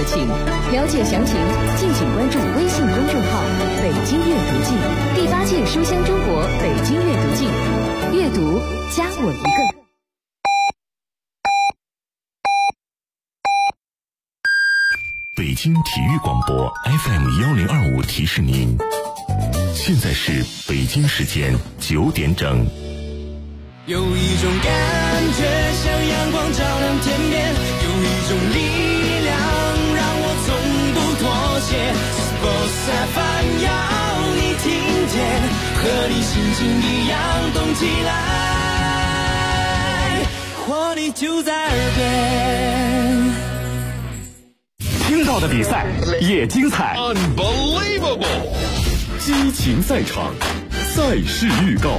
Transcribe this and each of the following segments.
热情。了解详情，敬请关注微信公众号“北京阅读季”第8届书香中国北京阅读季，阅读加我一个。 北京体育广播 FM1025提示您，现在是北京时间9点整。 有一种感觉像阳光照亮天边，有一种力量让我从不妥协。Sports FM 要你听见，和你心情一样动起来，活力就在耳边。 听到的比赛也精彩 Unbelievable 激情赛场，赛事预告。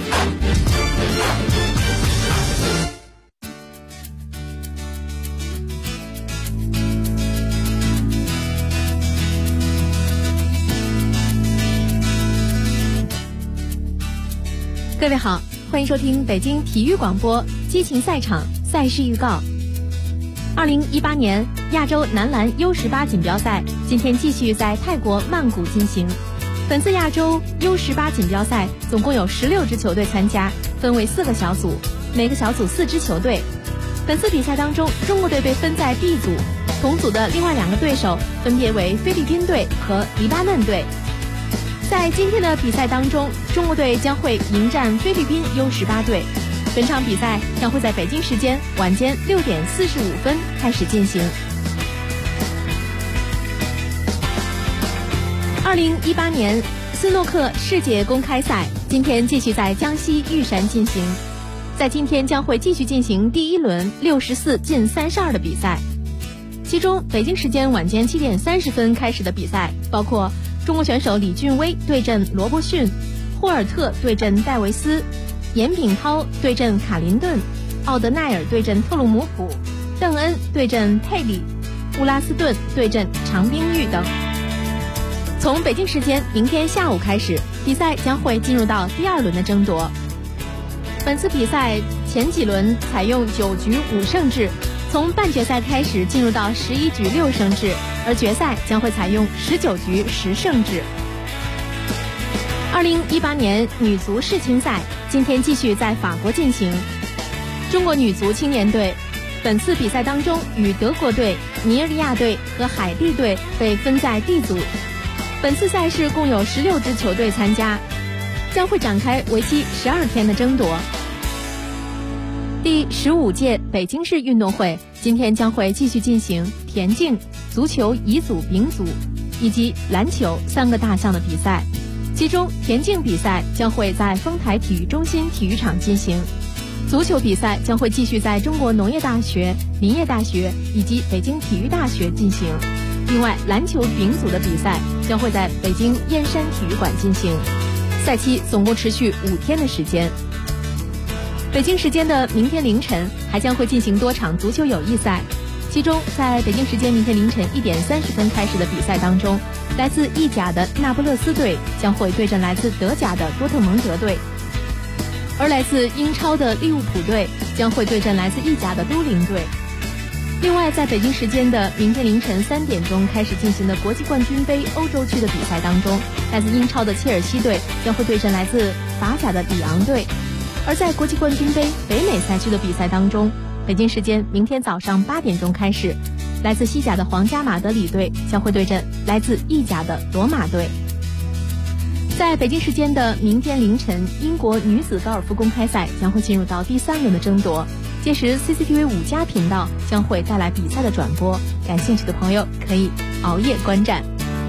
各位好，欢迎收听北京体育广播激情赛场赛事预告。2018年亚洲男篮 U18 锦标赛今天继续在泰国曼谷进行。本次亚洲 U18 锦标赛总共有16支球队参加，分为4个小组，每个小组4支球队。本次比赛当中，中国队被分在 B 组，同组的另外2个对手分别为菲律宾队和黎巴嫩队。在今天的比赛当中，中国队将会迎战菲律宾 U18 队。本场比赛将会在北京时间晚间6点45分开始进行。2018年斯诺克世界公开赛今天继续在江西玉山进行，在今天将会继续进行第1轮64进32的比赛。其中北京时间晚间7点30分开始的比赛包括中国选手李俊威对阵罗伯逊，霍尔特对阵戴维斯，严炳涛对阵卡林顿，奥德奈尔对阵特鲁姆普，邓恩对阵佩里，乌拉斯顿对阵长冰玉等。从北京时间明天下午开始，比赛将会进入到第2轮的争夺。本次比赛前几轮采用9局5胜制，从半决赛开始进入到11局6胜制，而决赛将会采用19局10胜制。2018年女足世青赛今天继续在法国进行。中国女足青年队本次比赛当中与德国队、尼日利亚队和海地队被分在 D 组。本次赛事共有16支球队参加，将会展开为期12天的争夺。第15届北京市运动会今天将会继续进行田径、足球乙组、丙组以及篮球3个大项的比赛。其中田径比赛将会在丰台体育中心体育场进行，足球比赛将会继续在中国农业大学、林业大学以及北京体育大学进行。另外篮球丙组的比赛将会在北京燕山体育馆进行，赛期总共持续5天的时间。北京时间的明天凌晨还将会进行多场足球友谊赛，其中在北京时间明天凌晨1点30分开始的比赛当中，来自意甲的那不勒斯队将会对阵来自德甲的多特蒙德队，而来自英超的利物浦队将会对阵来自意甲的都灵队。另外在北京时间的明天凌晨3点钟开始进行的国际冠军杯欧洲区的比赛当中，来自英超的切尔西队将会对阵来自法甲的里昂队。而在国际冠军杯北美赛区的比赛当中，北京时间明天早上8点钟开始，来自西甲的皇家马德里队将会对阵来自意甲的罗马队。在北京时间的明天凌晨，英国女子高尔夫公开赛将会进入到第3轮的争夺，届时 CCTV 5+频道将会带来比赛的转播，感兴趣的朋友可以熬夜观战。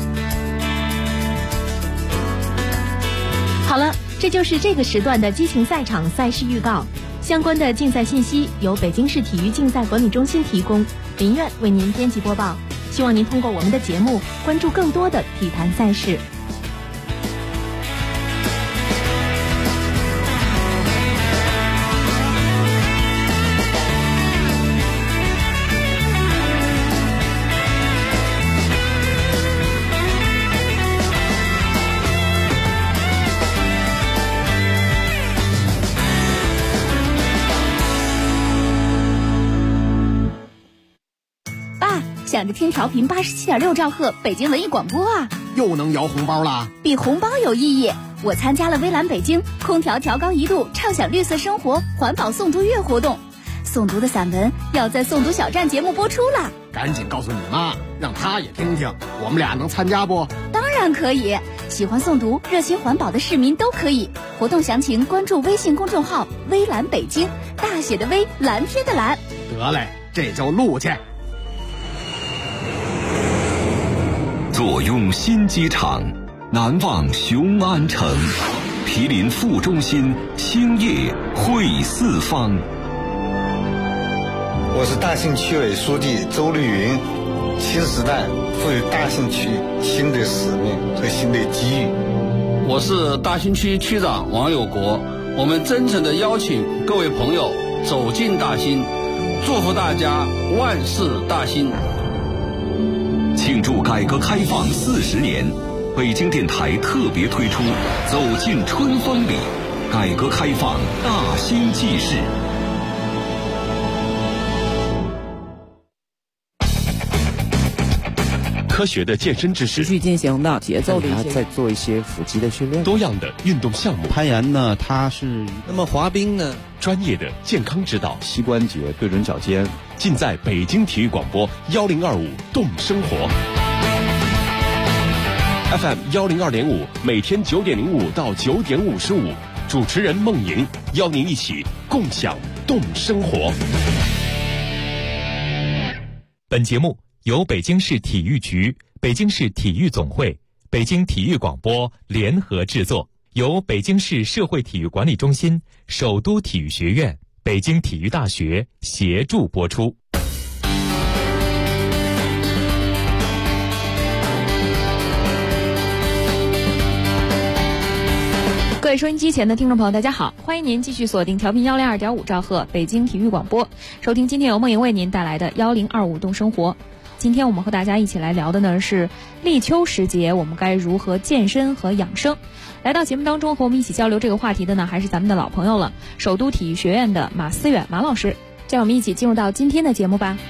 好了，这就是这个时段的激情赛场赛事预告。相关的竞赛信息由北京市体育竞赛管理中心提供，林苑为您编辑播报。希望您通过我们的节目关注更多的体坛赛事。 想着听调频87.6兆赫北京文艺广播啊， 又能摇红包了。 比红包有意义，我参加了微蓝北京空调调高1度畅享绿色生活环保诵读月活动，诵读的散文要在诵读小站节目播出了。 赶紧告诉你妈，让她也听听，我们俩能参加不？ 当然可以，喜欢诵读热心环保的市民都可以。活动详情关注微信公众号微蓝北京，大写的微，蓝天的蓝。 得嘞，这就录去。 坐拥新机场，难忘雄安城，毗邻副中心，兴业汇四方。 我是大兴区委书记周绿云。新时代赋予大兴区新的使命和新的机遇。 我是大兴区区长王有国。我们真诚地邀请各位朋友走进大兴，祝福大家万事大兴。 庆祝改革开放40年，北京电台特别推出走进春风里，改革开放大兴纪事。科学的健身知识， 持续进行的节奏的在做一些腹肌的训练， 多样的运动项目。 攀岩呢，它是那么滑冰呢， 专业的健康指导， 膝关节对准脚尖， 尽在北京体育广播1025动生活 FM 102.5，每天9点05到9点55，主持人孟莹邀您一起共享动生活。 本节目由北京市体育局、北京市体育总会、北京体育广播联合制作，由北京市社会体育管理中心、首都体育学院、北京体育大学协助播出。 各位收音机前的听众朋友，大家好，欢迎您继续锁定调频102.5兆赫北京体育广播，收听今天由孟莹为您带来的1025动生活。今天我们和大家一起来聊的呢是立秋时节，我们该如何健身和养生。来到节目当中和我们一起交流这个话题的呢，还是咱们的老朋友了，首都体育学院的马思远马老师。让我们一起进入到今天的节目吧。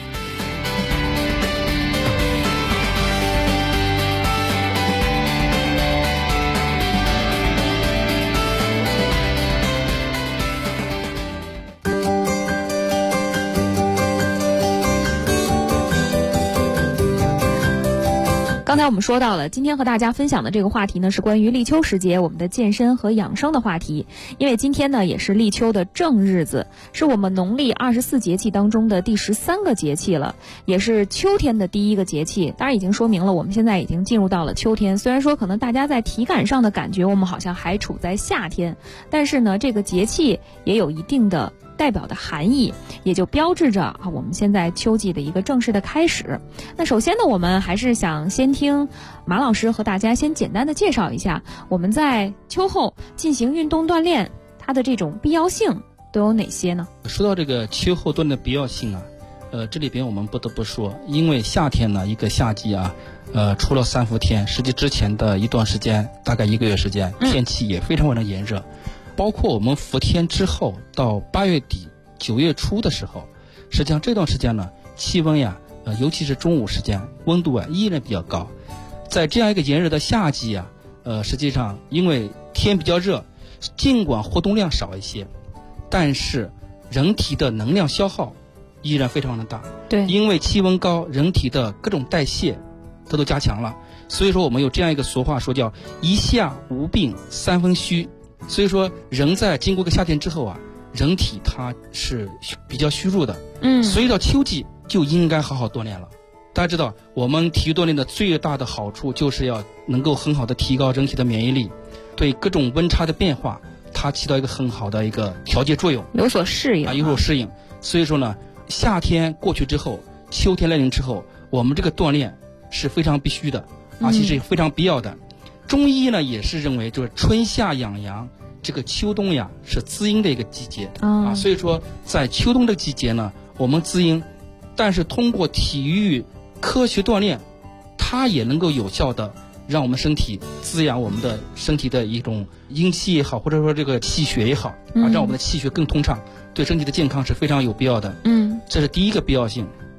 刚才我们说到了，今天和大家分享的这个话题呢，是关于立秋时节我们的健身和养生的话题。因为今天呢，也是立秋的正日子，是我们农历24节气当中的第13个节气了，也是秋天的第一个节气。当然已经说明了，我们现在已经进入到了秋天。虽然说可能大家在体感上的感觉，我们好像还处在夏天，但是呢，这个节气也有一定的代表的含义，也就标志着我们现在秋季的一个正式的开始。那首先呢，我们还是想先听马老师和大家先简单的介绍一下我们在秋后进行运动锻炼它的这种必要性都有哪些呢？ 说到这个秋后锻炼的必要性啊，这里边我们不得不说，因为夏天呢，一个夏季啊，除了3伏天，实际之前的一段时间，大概1个月时间，天气也非常炎热。包括我们伏天之后到8月底9月初的时候，实际上这段时间呢，气温呀，尤其是中午时间，温度依然比较高。在这样一个炎热的夏季啊，实际上因为天比较热，尽管活动量少一些，但是人体的能量消耗依然非常的大。 对， 因为气温高，人体的各种代谢它都加强了，所以说我们有这样一个俗话说叫一夏无病3分虚。所以说人在经过一个夏天之后啊，人体它是比较虚弱的，所以到秋季就应该好好锻炼了。大家知道我们体育锻炼的最大的好处就是要能够很好的提高人体的免疫力，对各种温差的变化它起到一个很好的一个调节作用， 有所适应。 所以说呢，夏天过去之后，秋天来临之后，我们这个锻炼是非常必须的，而且是非常必要的。中医呢也是认为，就是春夏养阳，这个秋冬呀是滋阴的一个季节所以说在秋冬的季节呢，我们滋阴，但是通过体育科学锻炼，它也能够有效的让我们身体滋养我们的身体的一种阴气也好，或者说这个气血也好让我们的气血更通畅，对身体的健康是非常有必要的。这是第一个必要性。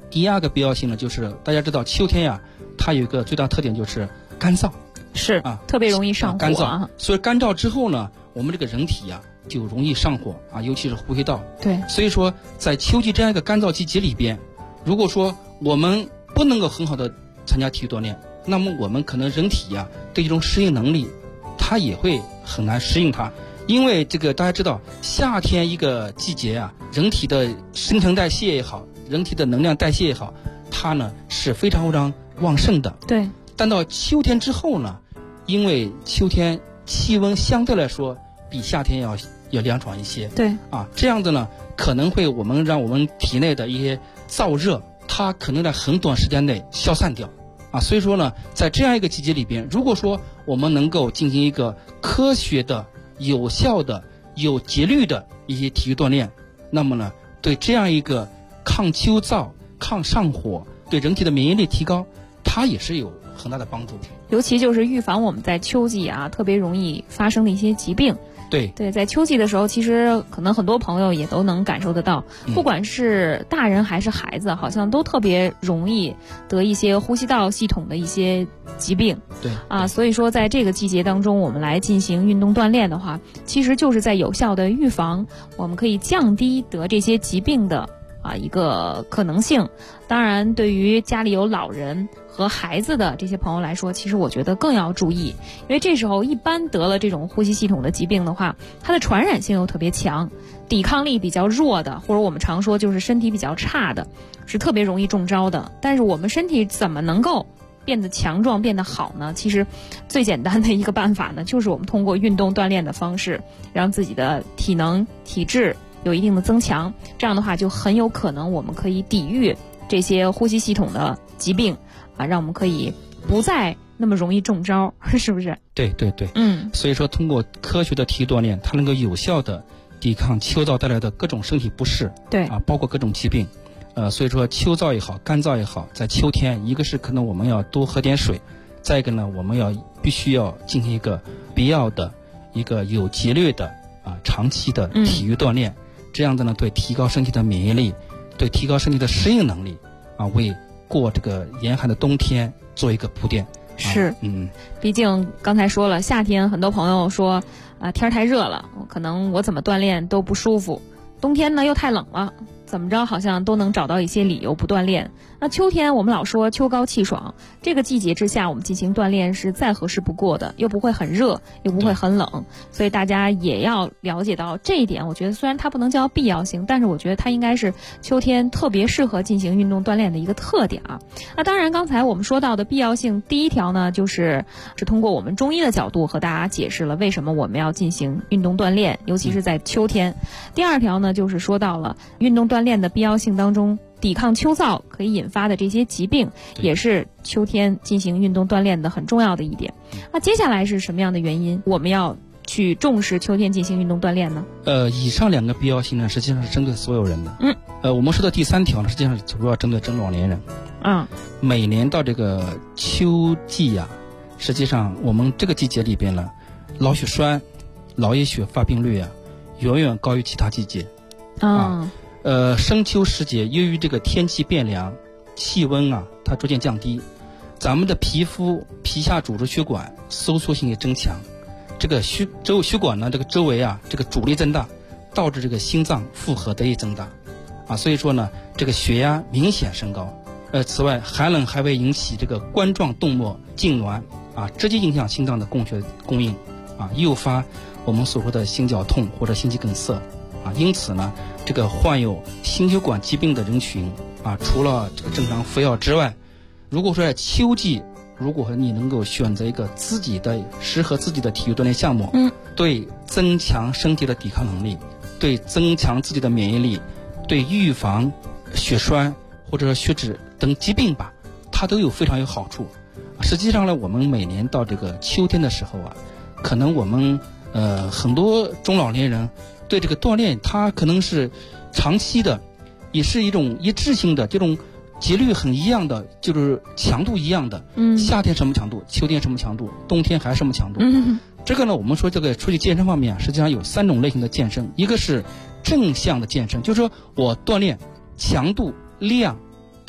第二个必要性呢，就是大家知道秋天呀，它有一个最大特点就是干燥， 是啊，特别容易上火， 干燥。所以干燥之后呢，我们这个人体呀就容易上火啊，尤其是呼吸道。 对， 所以说在秋季这样一个干燥季节里边，如果说我们不能够很好的参加体育锻炼，那么我们可能人体呀对这种适应能力，它也会很难适应它。因为这个大家知道，夏天一个季节啊，人体的新陈代谢也好，人体的能量代谢也好，它呢是非常非常旺盛的。 对。 但到秋天之后呢，因为秋天气温相对来说比夏天要凉爽一些。 对。 啊，这样子呢，可能会让我们体内的一些燥热，它可能在很短时间内消散掉。啊，所以说呢，在这样一个季节里边，如果说我们能够进行一个科学的、有效的、有节律的一些体育锻炼，那么呢，对这样一个抗秋燥、抗上火、对人体的免疫力提高，它也是有很大的帮助。 尤其就是预防我们在秋季啊特别容易发生的一些疾病。 对， 在秋季的时候，其实可能很多朋友也都能感受得到，不管是大人还是孩子，好像都特别容易得一些呼吸道系统的一些疾病。 对啊，所以说在这个季节当中，我们来进行运动锻炼的话，其实就是在有效的预防，我们可以降低得这些疾病的一个可能性。当然，对于家里有老人和孩子的这些朋友来说，其实我觉得更要注意，因为这时候一般得了这种呼吸系统的疾病的话，它的传染性又特别强，抵抗力比较弱的，或者我们常说就是身体比较差的，是特别容易中招的。但是我们身体怎么能够变得强壮、变得好呢？其实最简单的一个办法呢，就是我们通过运动锻炼的方式，让自己的体能、体质有一定的增强，这样的话就很有可能我们可以抵御这些呼吸系统的疾病啊，让我们可以不再那么容易中招，是不是？ 对，所以说通过科学的体育锻炼，它能够有效的抵抗秋燥带来的各种身体不适， 对啊，包括各种疾病。所以说秋燥也好，干燥也好，在秋天，一个是可能我们要多喝点水，再一个呢，我们必须要进行一个必要的一个有节律的长期的体育锻炼，这样子呢，对提高身体的免疫力，对提高身体的适应能力为过这个严寒的冬天做一个铺垫。 是，毕竟刚才说了，夏天很多朋友说天太热了，可能我怎么锻炼都不舒服，冬天呢又太冷了，怎么着好像都能找到一些理由不锻炼。那秋天我们老说秋高气爽，这个季节之下我们进行锻炼是再合适不过的，又不会很热，又不会很冷，所以大家也要了解到这一点。我觉得虽然它不能叫必要性，但是我觉得它应该是秋天特别适合进行运动锻炼的一个特点啊。那当然刚才我们说到的必要性，第一条呢是通过我们中医的角度和大家解释了为什么我们要进行运动锻炼，尤其是在秋天。第二条呢就是说到了运动锻炼的必要性当中，抵抗秋燥可以引发的这些疾病，也是秋天进行运动锻炼的很重要的一点。那接下来是什么样的原因我们要去重视秋天进行运动锻炼呢？ 以上两个必要性呢，实际上是针对所有人的。我们说的第三条呢，实际上是主要针对中老年人。每年到这个秋季呀，实际上我们这个季节里边呢，脑血栓、脑溢血发病率远远高于其他季节。深秋时节，由于这个天气变凉，气温它逐渐降低，咱们的皮肤皮下组织血管收缩性也增强，这个血管呢，这个周围这个阻力增大，导致这个心脏负荷得以增大所以说呢，这个血压明显升高。此外，寒冷还会引起这个冠状动脉痉挛直接影响心脏的供血供应诱发我们所说的心绞痛或者心肌梗塞因此呢，这个患有心血管疾病的人群除了这个正常服药之外，如果说在秋季，如果你能够选择一个适合自己的体育锻炼项目，对增强身体的抵抗能力，对增强自己的免疫力，对预防血栓或者说血脂等疾病它都非常有好处。实际上呢，我们每年到这个秋天的时候可能我们很多中老年人对这个锻炼，它可能是长期的，也是一种一致性的，这种节律很一样的，就是强度一样的。夏天什么强度，秋天什么强度，冬天还什么强度。这个呢，我们说这个出去健身方面实际上有3种类型的健身，一个是正向的健身，就是说我锻炼强度量，它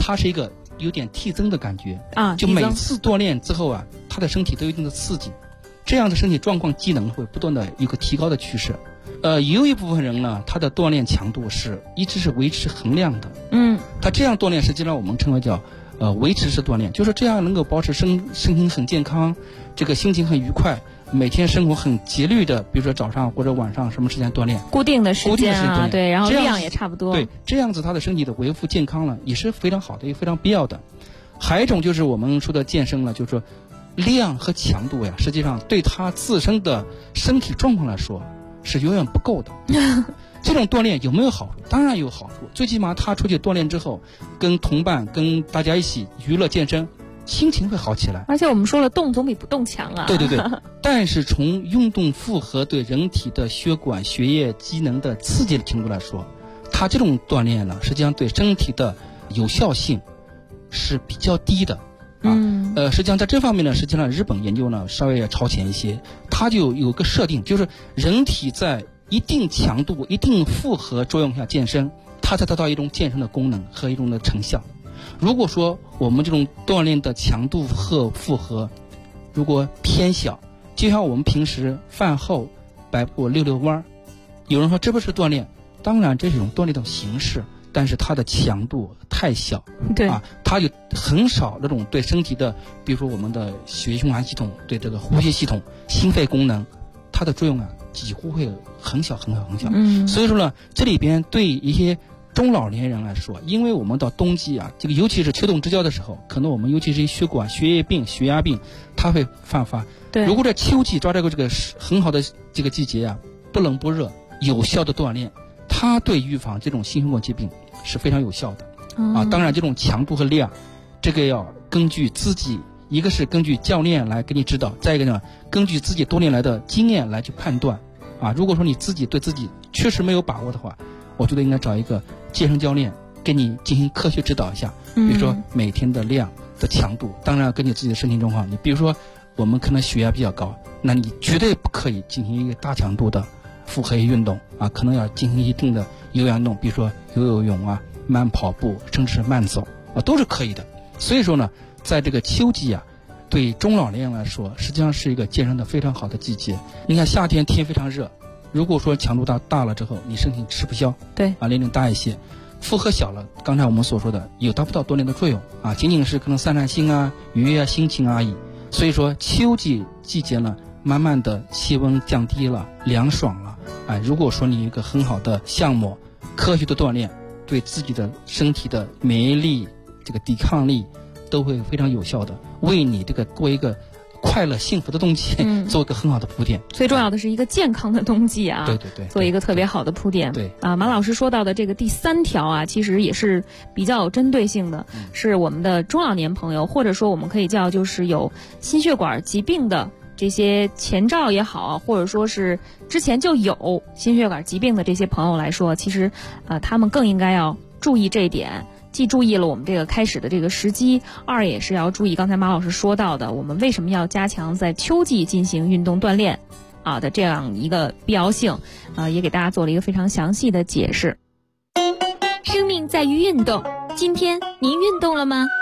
它是一个有点递增的感觉啊， 就每次锻炼之后啊，他的身体都有一定的刺激，这样的身体状况机能会不断的有个提高的趋势。有一部分人呢，他的锻炼强度一直是维持衡量的。他这样锻炼实际上我们称为叫维持式锻炼，就是这样能够保持身心很健康，这个心情很愉快，每天生活很节律的，比如说早上或者晚上什么时间锻炼， 固定的时间啊，对，然后量也差不多。 对，这样子他的身体的维护健康了也是非常好的，也非常必要的。还有一种就是我们说的健身了，就是说量和强度呀，实际上对他自身的身体状况来说是远远不够的。这种锻炼有没有好处？当然有好处，最起码他出去锻炼之后，跟同伴跟大家一起娱乐健身，心情会好起来。 而且我们说了，动总比不动强啊。 对对对。但是从运动负荷对人体的血管血液机能的刺激的程度来说，他这种锻炼呢，实际上对身体的有效性是比较低的。实际上在这方面呢，实际上日本研究呢稍微要超前一些，它就有个设定，就是人体在一定强度、一定负荷作用下健身，它才得到一种健身的功能和一种的成效。如果说我们这种锻炼的强度和负荷如果偏小，就像我们平时饭后摆步溜溜弯，有人说这不是锻炼，当然这是一种锻炼的形式，但是它的强度太小， 对它就很少那种对身体的，比如说我们的血液循环系统、对这个呼吸系统、心肺功能，它的作用几乎会很小很小很小。所以说呢，这里边对一些中老年人来说，因为我们到冬季这个尤其是秋冬之交的时候，可能我们尤其是血管血液病、血压病，它会泛发。 对， 如果在秋季抓这个很好的这个季节不冷不热，有效的锻炼，它对预防这种心血管疾病是非常有效的。当然这种强度和量，这个要根据自己，一个是根据教练来给你指导，再一个呢，根据自己多年来的经验来去判断。如果说你自己对自己确实没有把握的话，我觉得应该找一个健身教练给你进行科学指导一下，比如说每天的量的强度，当然根据自己的身体状况。你比如说我们可能血压比较高，那你绝对不可以进行一个大强度的负荷运动可能要进行一定的有氧运动，比如说游泳慢跑步，甚至是慢走都是可以的。所以说呢，在这个秋季对中老年人来说，实际上是一个健身的非常好的季节。你看夏天天非常热，如果说强度大了之后，你身体吃不消， 对年龄大一些，负荷小了，刚才我们所说的有达不到锻炼的作用仅仅是可能散散心愉悦心情而已。所以说秋季季节呢，慢慢的气温降低了，凉爽了如果说你有一个很好的项目，科学的锻炼，对自己的身体的免疫力、这个抵抗力都会非常有效的，为你这个过一个快乐幸福的冬季做一个很好的铺垫。 最重要的是一个健康的冬季对对对， 做一个特别好的铺垫。 对马老师说到的这个第3条其实也是比较有针对性的，是我们的中老年朋友，或者说我们可以叫就是有心血管疾病的这些前兆也好，或者说是之前就有心血管疾病的这些朋友来说，其实他们更应该要注意这一点。既注意了我们这个开始的这个时机，二也是要注意刚才马老师说到的，我们为什么要加强在秋季进行运动锻炼的这样一个必要性，也给大家做了一个非常详细的解释。 生命在于运动，今天您运动了吗？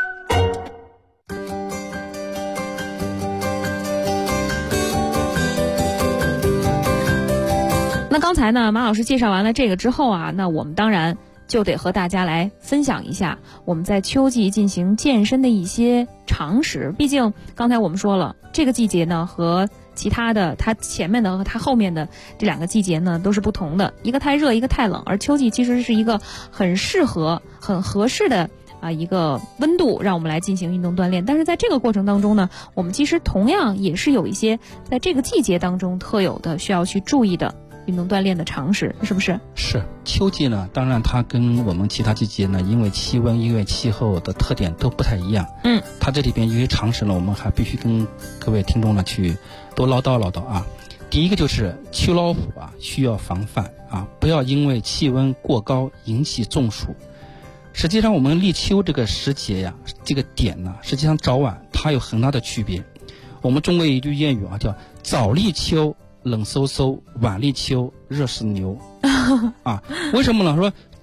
那刚才呢，马老师介绍完了这个之后那我们当然就得和大家来分享一下我们在秋季进行健身的一些常识。毕竟刚才我们说了，这个季节呢和其他的它前面的和它后面的这2个季节呢都是不同的，一个太热，一个太冷，而秋季其实是一个很适合很合适的一个温度让我们来进行运动锻炼。但是在这个过程当中呢，我们其实同样也是有一些在这个季节当中特有的需要去注意的运动锻炼的常识，是不是？ 是。秋季呢，当然它跟我们其他季节呢，因为气温、因为气候的特点都不太一样。它这里边有些常识呢，我们还必须跟各位听众呢去多唠叨唠叨第一个就是秋老虎需要防范不要因为气温过高引起中暑。实际上我们立秋这个时节这个点呢，实际上早晚它有很大的区别。我们中国有一句谚语叫早立秋冷飕飕，晚立秋热死牛为什么呢？说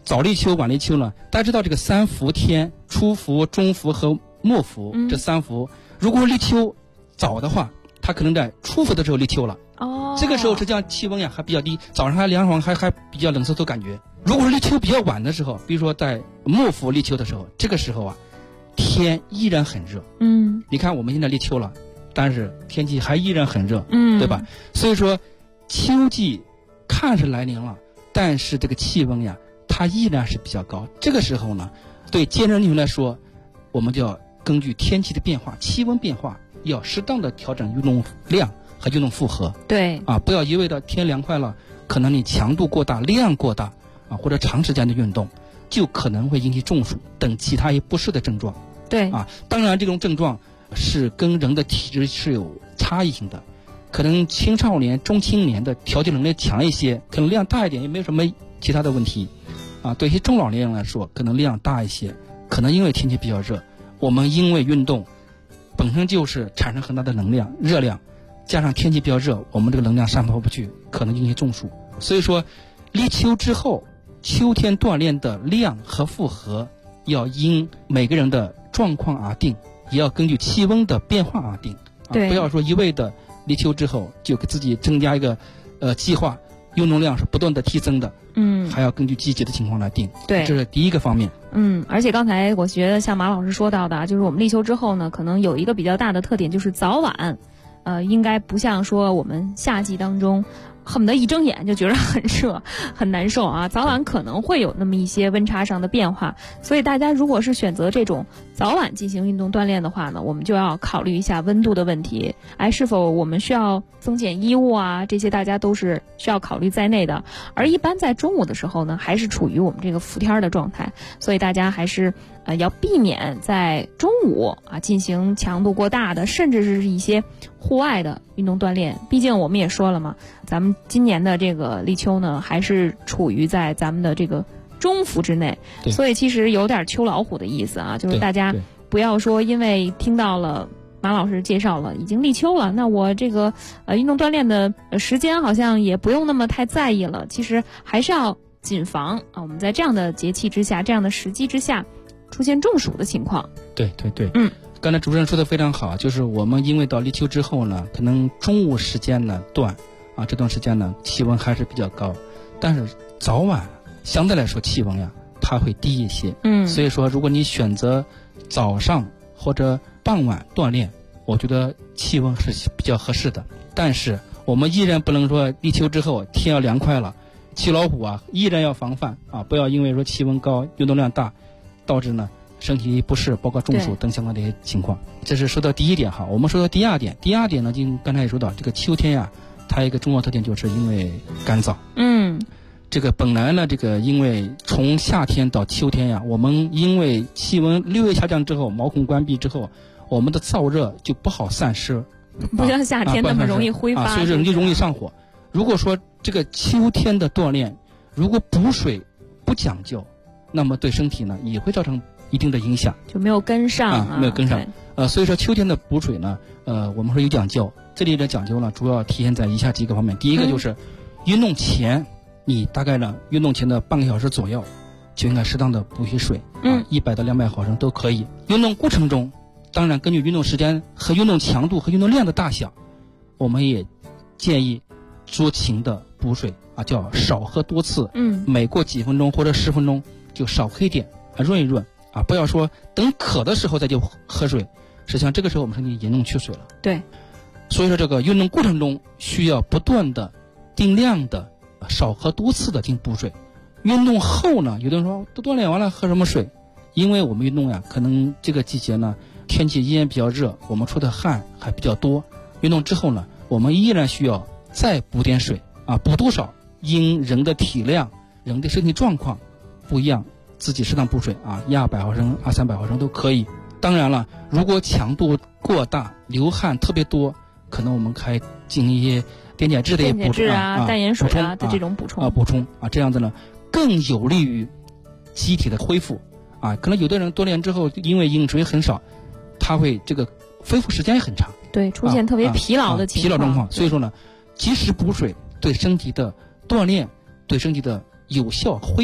早立秋、晚立秋呢，大家知道这个三伏天，初伏、中伏和末伏，这三伏，如果立秋早的话，它可能在初伏的时候立秋了。这个时候实际上气温呀还比较低，早上还凉爽，还比较冷飕飕感觉。如果是立秋比较晚的时候，比如说在末伏立秋的时候，这个时候啊，天依然很热。你看我们现在立秋了，但是天气还依然很热，对吧？所以说秋季看是来临了，但是这个气温呀，它依然是比较高。这个时候呢，对健身人员来说，我们就要根据天气的变化、气温变化，要适当的调整运动量和运动负荷。 对啊，不要一味的天凉快了，可能你强度过大、量过大啊，或者长时间的运动，就可能会引起中暑等其他一不适的症状。 对啊，当然这种症状是跟人的体质是有差异性的，可能青少年、中青年的调节能力强一些，可能量大一点，也没有什么其他的问题。啊，对一些中老年人来说，可能量大一些，可能因为天气比较热，我们因为运动本身就是产生很大的能量、热量，加上天气比较热，我们这个能量散发不去，可能引起中暑。所以说，立秋之后，秋天锻炼的量和负荷要因每个人的状况而定，也要根据气温的变化而定。 对， 不要说一味的立秋之后就给自己增加一个计划，运动量是不断的提升的。还要根据季节的情况来定。 对， 这是第一个方面。 而且刚才我觉得像马老师说到的，就是我们立秋之后呢，可能有一个比较大的特点，就是早晚，应该不像说我们夏季当中恨不得一睁眼就觉得很热很难受啊，早晚可能会有那么一些温差上的变化。所以大家如果是选择这种早晚进行运动锻炼的话呢，我们就要考虑一下温度的问题，是否我们需要增减衣物啊，这些大家都是需要考虑在内的。而一般在中午的时候呢，还是处于我们这个伏天的状态，所以大家还是要避免在中午进行强度过大的，甚至是一些户外的运动锻炼。毕竟我们也说了嘛，咱们今年的这个立秋呢，还是处于在咱们的这个中伏之内，所以其实有点秋老虎的意思啊，就是大家不要说因为听到了马老师介绍了已经立秋了，那我这个运动锻炼的时间好像也不用那么太在意了。其实还是要谨防我们在这样的节气之下、这样的时机之下出现中暑的情况。 对，刚才主持人说的非常好，就是我们因为到立秋之后呢，可能中午时间呢这段时间呢气温还是比较高，但是早晚相对来说气温呀它会低一些。所以说如果你选择早上或者傍晚锻炼，我觉得气温是比较合适的。但是我们依然不能说立秋之后天要凉快了，秋老虎依然要防范不要因为说气温高、运动量大，导致呢身体不适，包括中暑等相关的一些情况。这是说到第一点哈。我们说到第二点，呢，就刚才也说到，这个秋天呀，它一个重要特点就是因为干燥。这个本来呢，这个因为从夏天到秋天呀，我们因为气温略微下降之后，毛孔关闭之后，我们的燥热就不好散失， 不像夏天那么容易挥发， 所以人就容易上火。如果说这个秋天的锻炼，如果补水不讲究，那么对身体呢也会造成一定的影响， 就没有跟上没有跟上。所以说秋天的补水呢，我们说有讲究。这里的讲究呢，主要体现在以下几个方面。第一个就是运动前，你大概呢运动前的半个小时左右就应该适当的补些水，100到200毫升都可以。运动过程中，当然根据运动时间和运动强度和运动量的大小，我们也建议酌情的补水叫少喝多次，每过几分钟或者10分钟就少喝一点润一润不要说等渴的时候再去喝水，实际上这个时候我们身体严重缺水了。 对， 所以说这个运动过程中需要不断的定量的少喝多次的进补水。运动后呢，有的人说都锻炼完了喝什么水？因为我们运动呀，可能这个季节呢天气依然比较热，我们出的汗还比较多，运动之后呢，我们依然需要再补点水补多少因人的体量、人的身体状况不一样，自己适当补水100毫升、200-300毫升都可以。当然了，如果强度过大、流汗特别多，可能我们可以进行一些电解质的补充淡盐水的这种补充这样子呢更有利于机体的恢复可能有的人锻炼之后，因为饮水很少，他会这个恢复时间也很长， 对，出现特别疲劳的情况， 疲劳状况。所以说呢，及时补水对身体的锻炼、对身体的有效恢复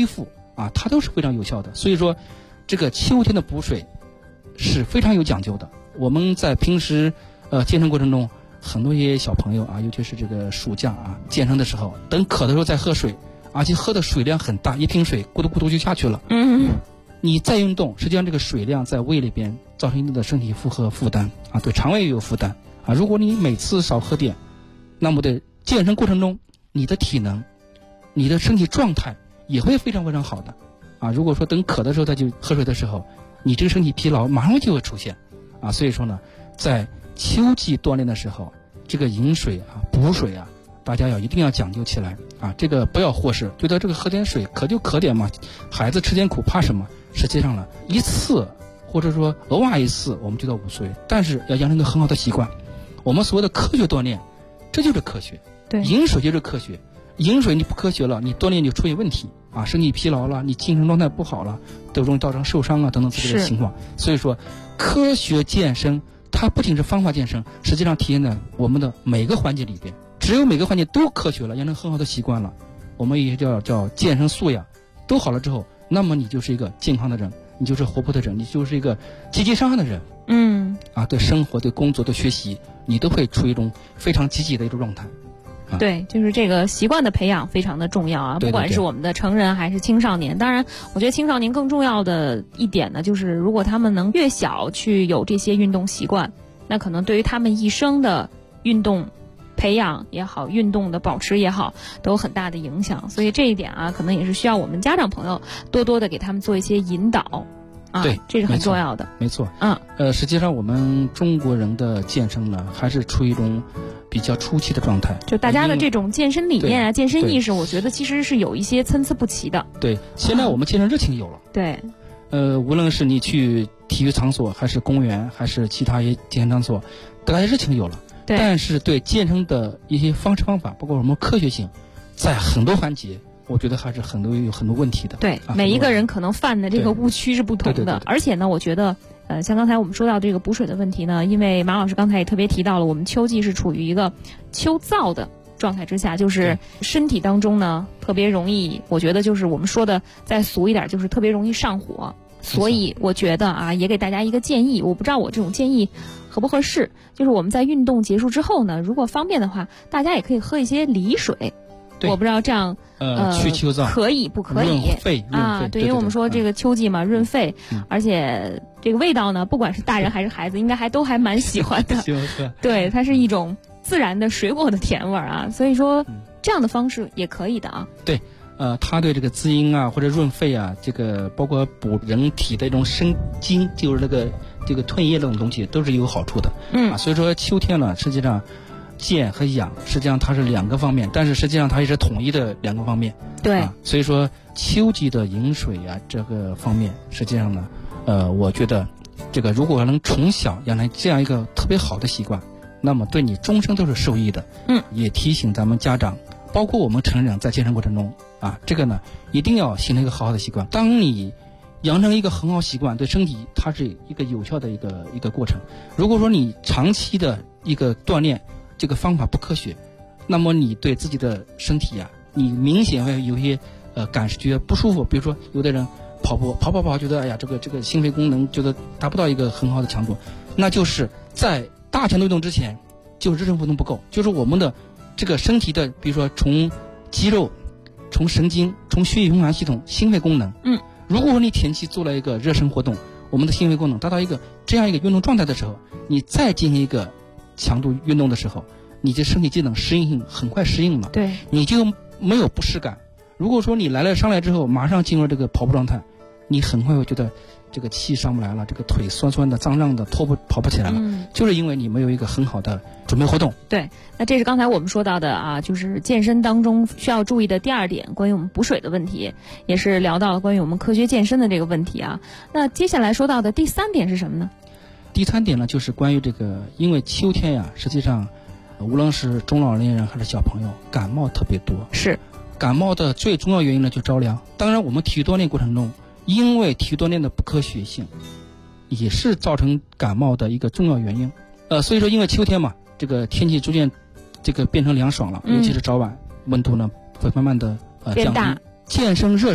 啊，它都是非常有效的。所以说，这个秋天的补水是非常有讲究的。我们在平时健身过程中，很多一些小朋友啊，尤其是这个暑假啊健身的时候，等渴的时候再喝水，而且喝的水量很大，一瓶水咕嘟咕嘟就下去了。你再运动，实际上这个水量在胃里边造成一定的身体负荷负担啊，对肠胃也有负担啊。如果你每次少喝点，那么在健身过程中，你的体能、你的身体状态也会非常非常好的啊。如果说等渴的时候再去喝水的时候，你这个身体疲劳马上就会出现啊。所以说呢，在秋季锻炼的时候，这个饮水啊、补水啊，大家一定要讲究起来啊。这个不要忽视，觉得这个喝点水渴就渴点嘛，孩子吃点苦怕什么？实际上呢，一次或者说偶尔一次我们觉得无所谓，但是要养成一个很好的习惯。我们所谓的科学锻炼，这就是科学。 对， 饮水就是科学。饮水你不科学了，你锻炼就出现问题啊，身体疲劳了，你精神状态不好了，都容易造成受伤啊等等这类情况。所以说，科学健身它不仅是方法健身，实际上体现在我们的每个环节里边。只有每个环节都科学了，养成很好的习惯了，我们也叫健身素养都好了之后，那么你就是一个健康的人，你就是活泼的人，你就是一个积极向上的人。对生活、对工作、对学习，你都会处于一种非常积极的一种状态。 对，就是这个习惯的培养非常的重要啊，不管是我们的成人还是青少年。当然，我觉得青少年更重要的一点呢，就是如果他们能越小去有这些运动习惯，那可能对于他们一生的运动培养也好，运动的保持也好，都有很大的影响。所以这一点啊，可能也是需要我们家长朋友多多的给他们做一些引导啊， 对， 这是很重要的。 没错。实际上我们中国人的健身呢，还是处于一种比较初期的状态， 就大家的这种健身理念啊、健身意识，我觉得其实是有一些参差不齐的。 对，现在我们健身热情有了。 对， 无论是你去体育场所，还是公园，还是其他一些健身场所，大家热情有了。 对， 但是对健身的一些方式方法，包括我们科学性，在很多环节，我觉得还是有很多问题的。 对，每一个人可能犯的这个误区是不同的。 对， 而且呢，我觉得像刚才我们说到这个补水的问题呢，因为马老师刚才也特别提到了，我们秋季是处于一个秋燥的状态之下，就是身体当中呢特别容易，我觉得就是我们说的再俗一点，就是特别容易上火。所以我觉得啊，也给大家一个建议，我不知道我这种建议合不合适，就是我们在运动结束之后呢，如果方便的话，大家也可以喝一些梨水。我不知道这样去秋燥可以不可以？ 润肺啊，对，因为我们说这个秋季嘛，润肺，而且这个味道呢，不管是大人还是孩子，应该都还蛮喜欢的。对，它是一种自然的水果的甜味啊，所以说这样的方式也可以的啊。 对。它对这个滋阴啊，或者润肺啊，这个包括补人体的一种生津，就是这个唾液这种东西，都是有好处的。所以说秋天呢，实际上健和养，实际上它是两个方面，但是实际上它也是统一的两个方面。 对， 所以说秋季的饮水啊这个方面，实际上呢，我觉得这个如果能从小养成这样一个特别好的习惯，那么对你终生都是受益的。也提醒咱们家长，包括我们成人在健身过程中啊，这个呢一定要形成一个好好的习惯。当你养成一个很好习惯，对身体它是一个有效的一个过程。如果说你长期的一个锻炼这个方法不科学，那么你对自己的身体啊，你明显会有一些感觉不舒服。比如说有的人跑觉得哎呀这个心肺功能觉得达不到一个很好的强度，那就是在大强度运动之前就热身活动不够，就是我们的这个身体的，比如说从肌肉、从神经、从血液循环系统、心肺功能，如果说你前期做了一个热身活动，我们的心肺功能达到这样一个运动状态的时候，你再进行一个强度运动的时候，你的身体机能适应性很快适应了， 对， 你就没有不适感。如果说你上来之后马上进入这个跑步状态，你很快会觉得这个气上不来了，这个腿酸酸的、胀胀的，跑不起来了，就是因为你没有一个很好的准备活动。 对，那这是刚才我们说到的啊，就是健身当中需要注意的第二点，关于我们补水的问题，也是聊到了关于我们科学健身的这个问题啊。那接下来说到的第三点是什么呢？ 第三点呢，就是关于这个，因为秋天呀，实际上无论是中老年人还是小朋友，感冒特别多。 是， 感冒的最重要原因呢，就着凉。当然，我们体育锻炼过程中，因为体育锻炼的不科学性，也是造成感冒的一个重要原因。所以说，因为秋天嘛，这个天气逐渐这个变成凉爽了，尤其是早晚温度呢会慢慢的降低。健身热身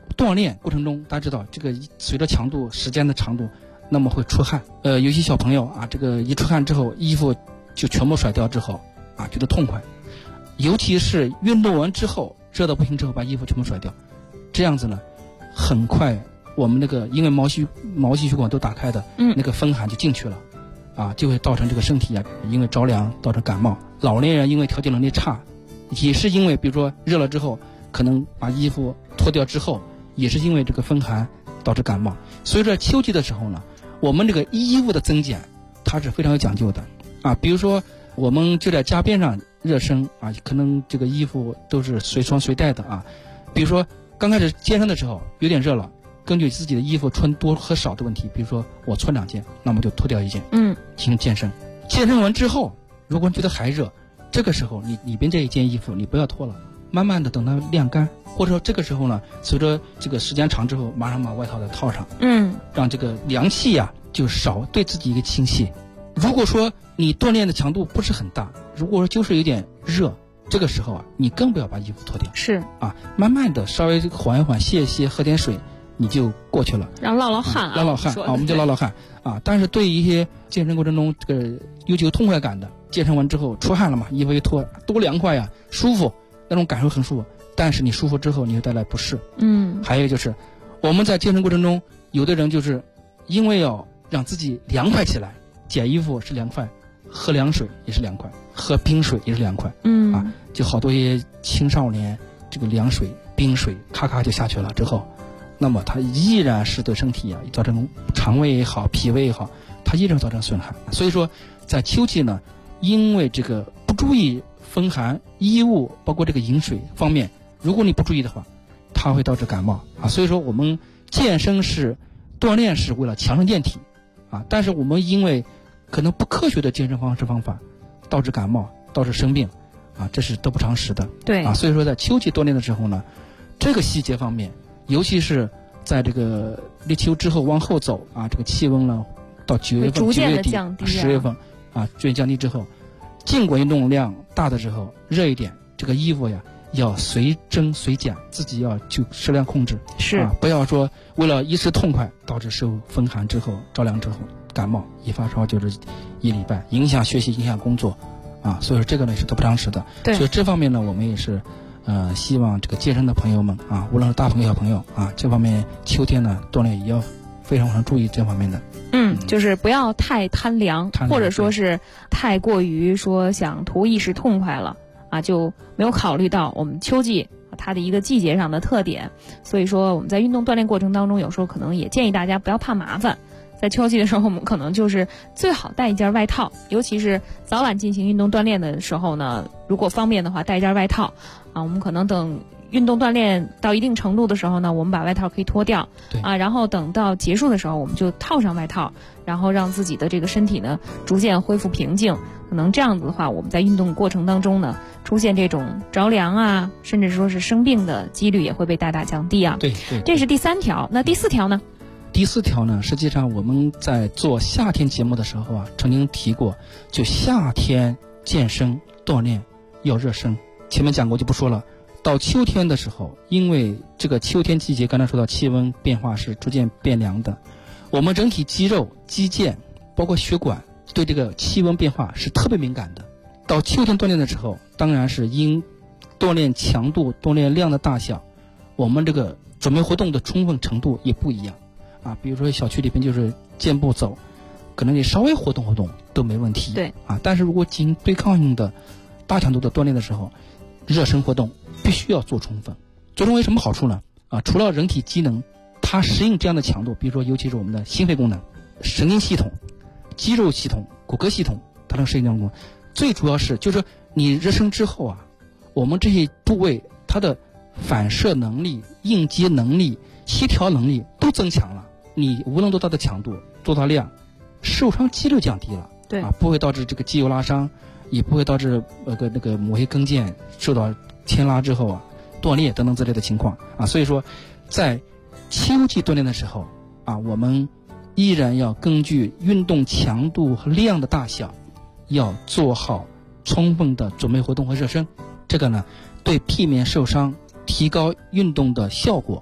锻炼过程中，大家知道这个随着强度时间的长度，那么会出汗。有些小朋友啊，这个一出汗之后，衣服就全部甩掉之后啊，觉得痛快。尤其是运动完之后，热到不行之后，把衣服全部甩掉，这样子呢，很快我们那个因为毛细血管都打开的，那个风寒就进去了，啊，就会造成这个身体啊，因为着凉造成感冒。老年人因为调节能力差，也是因为比如说热了之后，可能把衣服脱掉之后，也是因为这个风寒导致感冒。所以说秋季的时候呢，我们这个衣物的增减它是非常有讲究的啊。比如说我们就在家边上热身啊，可能这个衣服都是随穿随带的啊。比如说刚开始健身的时候有点热了，根据自己的衣服穿多和少的问题，比如说我穿2件，那么就脱掉1件，进行健身。健身完之后，如果你觉得还热，这个时候你里边这一件衣服你不要脱了，慢慢的等它晾干，或者说这个时候呢，随着这个时间长之后，马上把外套再套上，让这个凉气呀就少对自己一个倾泻。如果说你锻炼的强度不是很大，如果说就是有点热，这个时候啊，你更不要把衣服脱掉， 是啊， 慢慢的稍微缓一缓，歇一歇，喝点水，你就过去了， 让落汗啊， 落汗啊，我们就落汗啊。但是对于一些健身过程中这个有痛快感的，健身完之后出汗了嘛，衣服一脱，多凉快呀，舒服，那种感受很舒服。但是你舒服之后，你会带来不适。还有就是我们在健身过程中，有的人就是因为要让自己凉快起来，解衣服是凉快，喝凉水也是凉快，喝冰水也是凉快。就好多一些青少年，这个凉水、冰水咔咔就下去了之后，那么它依然是对身体啊造成肠胃也好、脾胃也好，它依然造成损害。所以说，在秋季呢，因为这个不注意风寒、衣物包括这个饮水方面，如果你不注意的话，它会导致感冒啊。所以说，我们健身是锻炼是为了强身健体啊，但是我们因为可能不科学的健身方法，导致感冒、导致生病啊，这是得不偿失的。 对啊，所以说在秋季锻炼的时候呢，这个细节方面，尤其是在这个立秋之后往后走啊，这个气温呢到9月份、 逐渐 9月底、10月份啊，逐渐降低之后，尽管运动量大的时候热一点，这个衣服呀要随增随减，自己要就适量控制， 是啊，不要说为了一时痛快导致受风寒之后着凉之后感冒，一发烧就是1礼拜，影响学习，影响工作啊，所以说这个呢是得不偿失的。 对， 所以这方面呢，我们也是希望这个健身的朋友们啊，无论是大朋友小朋友啊，这方面秋天呢锻炼也要非常注意这方面的。 就是不要太贪凉，或者说是太过于说想图一时痛快了啊，就没有考虑到我们秋季它的一个季节上的特点。所以说我们在运动锻炼过程当中，有时候可能也建议大家不要怕麻烦。在秋季的时候，我们可能就是最好带一件外套，尤其是早晚进行运动锻炼的时候呢，如果方便的话，带一件外套啊。我们可能等运动锻炼到一定程度的时候呢，我们把外套可以脱掉啊，然后等到结束的时候，我们就套上外套，然后让自己的这个身体呢逐渐恢复平静。可能这样子的话，我们在运动过程当中呢，出现这种着凉啊，甚至说是生病的几率也会被大大降低啊。 对， 这是第3条。那第4条呢？ 第4条呢，实际上我们在做夏天节目的时候啊，曾经提过，就夏天健身锻炼要热身，前面讲过就不说了。到秋天的时候，因为这个秋天季节，刚才说到气温变化是逐渐变凉的，我们人体肌肉、肌腱包括血管对这个气温变化是特别敏感的。到秋天锻炼的时候，当然是因锻炼强度、锻炼量的大小，我们这个准备活动的充分程度也不一样啊。比如说小区里边就是健步走，可能你稍微活动都没问题。 对啊，但是如果进行对抗性的大强度的锻炼的时候，热身活动必须要做充分。做充分有什么好处呢？啊，除了人体机能它适应这样的强度，比如说尤其是我们的心肺功能、神经系统、肌肉系统、骨骼系统，它能适应这样的功能。最主要是就是你热身之后啊，我们这些部位它的反射能力、应接能力、协调能力都增强了。你无论多大的强度、多大量，受伤几率降低了。 对啊，不会导致这个肌肉拉伤，也不会导致那个某些跟腱受到牵拉之后啊断裂等等之类的情况啊。所以说，在秋季锻炼的时候啊，我们依然要根据运动强度和量的大小，要做好充分的准备活动和热身。这个呢，对避免受伤、提高运动的效果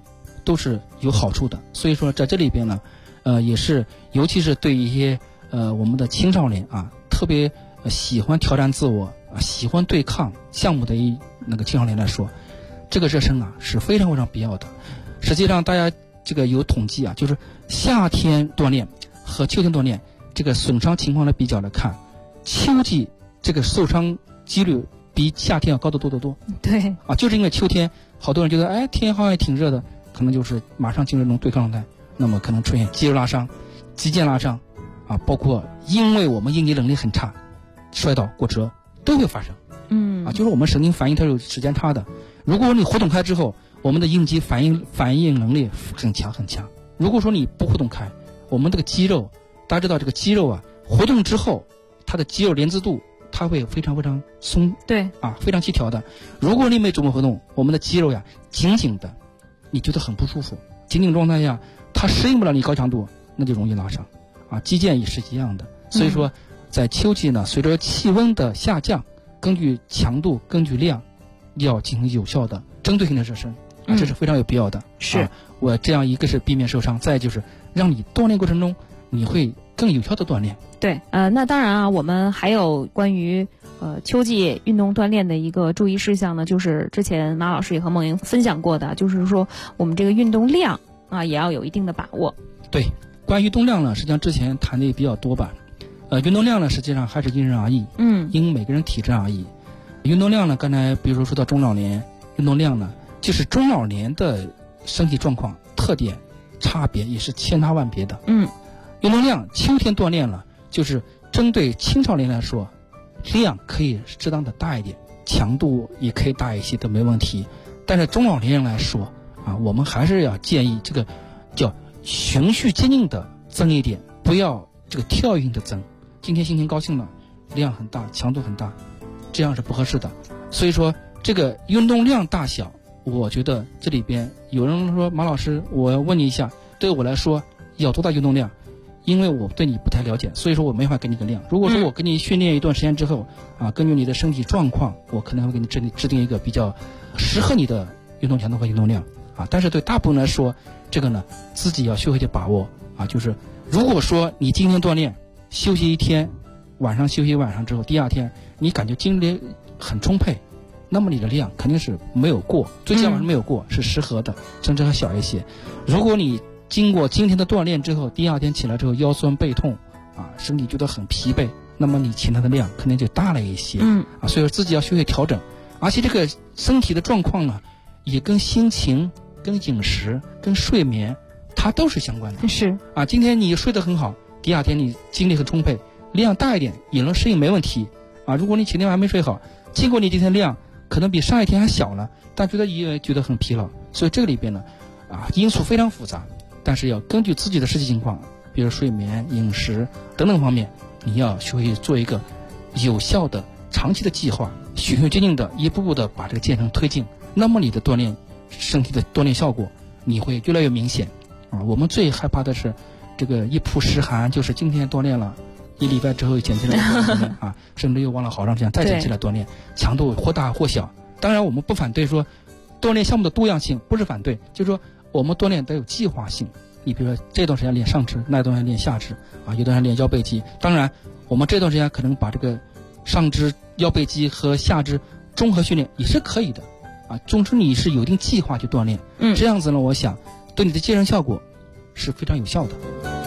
都是有好处的。所以说在这里边呢，也是尤其是对一些我们的青少年啊，特别喜欢挑战自我啊，喜欢对抗项目的那个青少年来说，这个热身啊是非常非常必要的。实际上大家这个有统计啊，就是夏天锻炼和秋天锻炼这个损伤情况来比较来看，秋季这个受伤几率比夏天要高得多得多。 对啊，就是因为秋天好多人觉得哎天好像也挺热的，可能就是马上进入这种对抗状态，那么可能出现肌肉拉伤、肌腱拉伤啊，包括因为我们应激能力很差，摔倒骨折都会发生。就是我们神经反应它有时间差的。如果你活动开之后，我们的应激反应能力很强很强。如果说你不活动开，我们这个肌肉，大家知道这个肌肉啊，活动之后，它的肌肉连接度它会非常非常松， 对啊，非常细条的。如果你没怎么活动，我们的肌肉呀紧紧的，你觉得很不舒服。紧紧状态下，它适应不了你高强度，那就容易拉伤。啊，肌腱也是一样的。所以说，在秋季呢，随着气温的下降，根据强度、根据量，要进行有效的针对性的热身。啊，这是非常有必要的。 是， 我这样一个是避免受伤，再就是让你锻炼过程中你会更有效的锻炼。 对，那当然啊，我们还有关于秋季运动锻炼的一个注意事项呢，就是之前马老师也和梦莹分享过的，就是说我们这个运动量啊也要有一定的把握。 对，关于运动量呢，实际上之前谈的也比较多吧。运动量呢，实际上还是因人而异，因每个人体质而异。运动量呢，刚才比如说到中老年运动量呢，就是中老年的身体状况特点差别也是千差万别的。运动量秋天锻炼了，就是针对青少年来说，量可以适当的大一点，强度也可以大一些都没问题。但是中老年人来说啊，我们还是要建议这个叫循序渐进的增一点，不要这个跳跃的增。今天心情高兴了，量很大，强度很大，这样是不合适的。所以说这个运动量大小，我觉得这里边有人说马老师，我要问你一下，对我来说要多大运动量？因为我对你不太了解，所以说我没法给你个量。如果说我给你训练一段时间之后啊，根据你的身体状况，我可能会给你制定一个比较适合你的运动强度和运动量啊。但是对大部分人来说，这个呢自己要学会去把握啊。就是如果说你今天锻炼，休息一天，晚上休息一晚上之后，第二天你感觉精力很充沛，那么你的量肯定是没有过，最起码是没有过，是适合的，甚至还小一些。如果你经过今天的锻炼之后，第二天起来之后腰酸背痛啊，身体觉得很疲惫，那么你前台的量肯定就大了一些。所以说自己要学会调整，而且这个身体的状况呢，也跟心情、跟饮食、跟睡眠，它都是相关的。 是啊，今天你睡得很好，第二天你精力很充沛，量大一点也能适应没问题啊。如果你前天晚上没睡好，经过你今天量可能比上一天还小了，但也觉得很疲劳。所以这个里边呢，啊，因素非常复杂。但是要根据自己的实际情况，比如睡眠、饮食等等方面，你要学会做一个有效的长期的计划，循序渐进的一步步的把这个健身推进，那么你的锻炼身体的锻炼效果你会越来越明显啊。我们最害怕的是这个一曝十寒，就是今天锻炼了1礼拜之后减轻了啊，甚至又忘了好长时间再减轻了锻炼，强度或大或小。当然我们不反对说锻炼项目的多样性，不是反对，就是说我们锻炼得有计划性。你比如说这段时间练上肢，那段时间练下肢啊，有段时间练腰背肌。当然我们这段时间可能把这个上肢、腰背肌和下肢综合训练也是可以的啊。总之你是有一定计划去锻炼，这样子呢，我想对你的健身效果是非常有效的。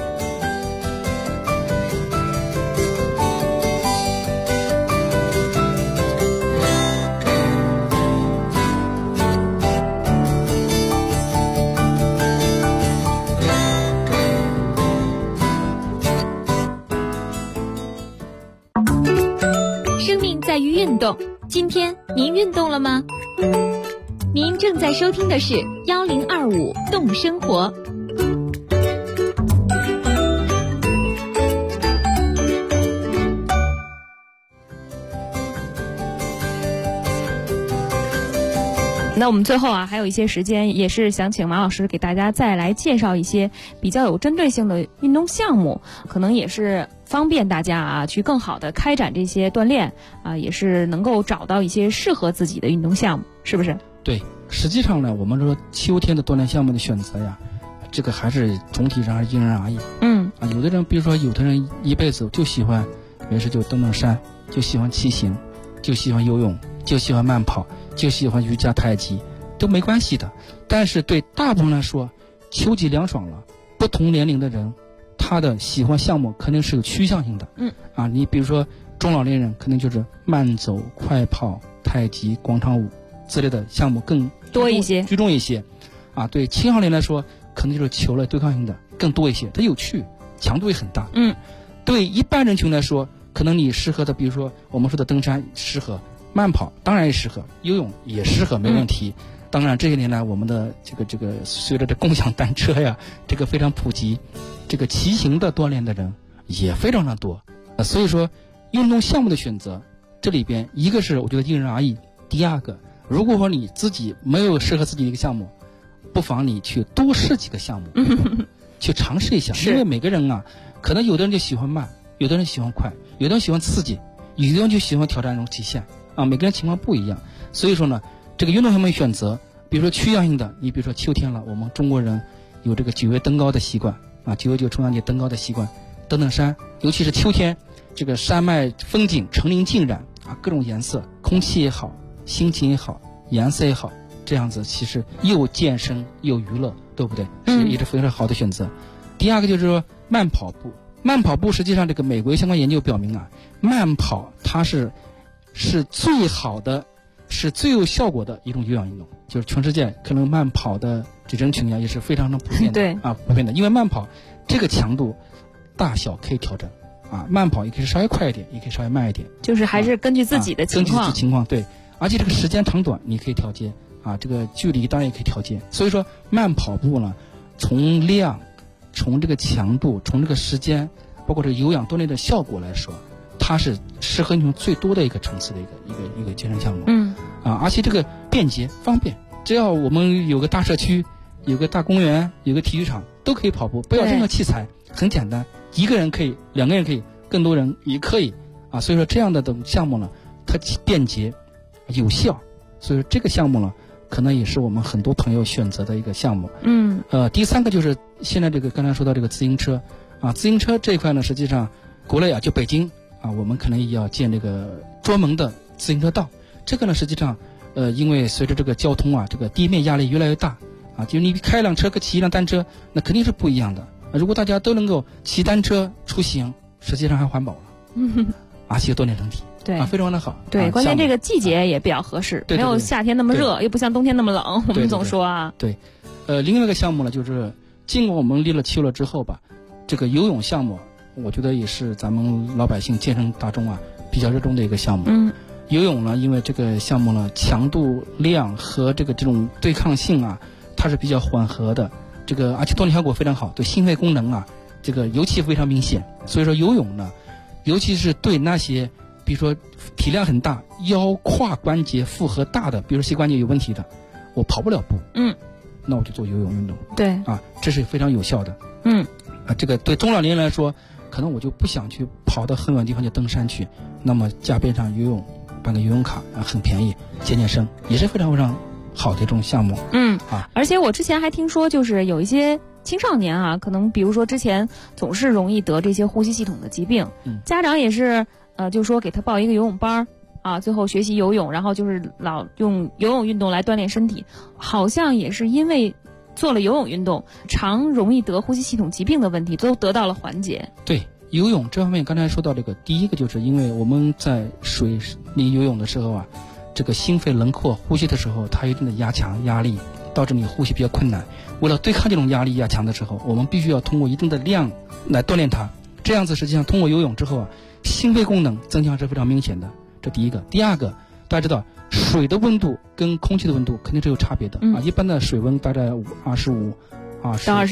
在于运动，今天您运动了吗？您正在收听的是1025动生活。 那我们最后啊，还有一些时间，也是想请马老师给大家再来介绍一些比较有针对性的运动项目，可能也是方便大家啊去更好的开展这些锻炼啊，也是能够找到一些适合自己的运动项目，是不是？ 对， 实际上呢，我们说秋天的锻炼项目的选择呀，这个还是总体上因人而异。有的人，比如说有的人一辈子就喜欢，没事就登登山，就喜欢骑行，就喜欢游泳，就喜欢慢跑，就喜欢瑜伽、太极，都没关系的。但是对大部分来说，秋季凉爽了，不同年龄的人，他的喜欢项目肯定是有趋向性的。你比如说中老年人可能就是慢走、快跑、太极、广场舞之类的项目更多一些， 居中一些。对青少年来说，可能就是球类对抗性的更多一些，它有趣，强度也很大。对一般人群来说，可能你适合的，比如说我们说的登山适合，慢跑当然也适合，游泳也适合，没问题。当然这些年来，我们的这个随着这共享单车呀，这个非常普及，这个骑行的锻炼的人也非常的多。所以说，运动项目的选择，这里边一个是我觉得因人而异，第二个，如果说你自己没有适合自己的一个项目，不妨你去多试几个项目，去尝试一下。因为每个人可能有的人就喜欢慢，有的人喜欢快，有的人喜欢刺激，有的人就喜欢挑战这种极限每个人情况不一样。所以说呢，这个运动项目选择，比如说趋向性的，你比如说秋天了，我们中国人有这个9月登高的习惯9月9重阳节登高的习惯，登登山，尤其是秋天，这个山脉风景层林尽染各种颜色，空气也好，心情也好，颜色也好，这样子其实又健身又娱乐，对不对？是一直非常好的选择。第二个就是说慢跑步，慢跑步实际上这个美国相关研究表明慢跑它是最好的，是最有效果的一种有氧运动，就是全世界可能慢跑的这人群也是非常的普遍的。 对普遍的，因为慢跑这个强度大小可以调整慢跑也可以稍微快一点，也可以稍微慢一点， 就是还是根据自己的情况， 根据自己情况，对，而且这个时间长短你可以调节这个距离当然也可以调节。所以说慢跑步呢，从量，从这个强度，从这个时间，包括这个有氧锻炼的效果来说，它是适合你最多的一个层次的一个健身项目。而且这个便捷方便，只要我们有个大社区，有个大公园，有个体育场，都可以跑步，不要任何器材，很简单，一个人可以，两个人可以，更多人也可以所以说这样的项目呢，它便捷有效，所以说这个项目呢，可能也是我们很多朋友选择的一个项目。第三个就是现在这个刚才说到这个自行车自行车这一块呢，实际上国内就北京我们可能也要建这个专门的自行车道。这个呢，实际上因为随着这个交通这个地面压力越来越大就你开一辆车和骑一辆单车，那肯定是不一样的。如果大家都能够骑单车出行，实际上还环保了，而且锻炼身体。 对非常的好。 对，关键这个季节也比较合适，没有夏天那么热，又不像冬天那么冷。我们总说对，另外一个项目呢，就是经过我们立了秋了之后吧，这个游泳项目，我觉得也是咱们老百姓健身大众比较热衷的一个项目。游泳呢，因为这个项目呢，强度、量和这种对抗性它是比较混合的，而且锻炼效果非常好，对心肺功能这个尤其非常明显。所以说游泳呢，尤其是对那些比如说体量很大、腰胯关节负荷大的，比如说膝关节有问题的，我跑不了步，那我就做游泳运动。 对这是非常有效的。这个对中老年人来说，可能我就不想去跑到很远的地方去登山去，那么家边上游泳，办个游泳卡很便宜，健身也是非常非常好的一种项目。 而且我之前还听说，就是有一些青少年可能比如说之前总是容易得这些呼吸系统的疾病，家长也是就说给他报一个游泳班最后学习游泳，然后就是老用游泳运动来锻炼身体，好像也是因为做了游泳运动，常容易得呼吸系统疾病的问题都得到了缓解。 对，游泳这方面刚才说到这个，第一个就是因为我们在水里游泳的时候这个心肺轮廓呼吸的时候，它有一定的压强压力，导致你呼吸比较困难。为了对抗这种压力压强的时候，我们必须要通过一定的量来锻炼它，这样子实际上通过游泳之后心肺功能增强是非常明显的。这第一个。第二个，大家知道水的温度跟空气的温度肯定是有差别的一般的水温大概25 到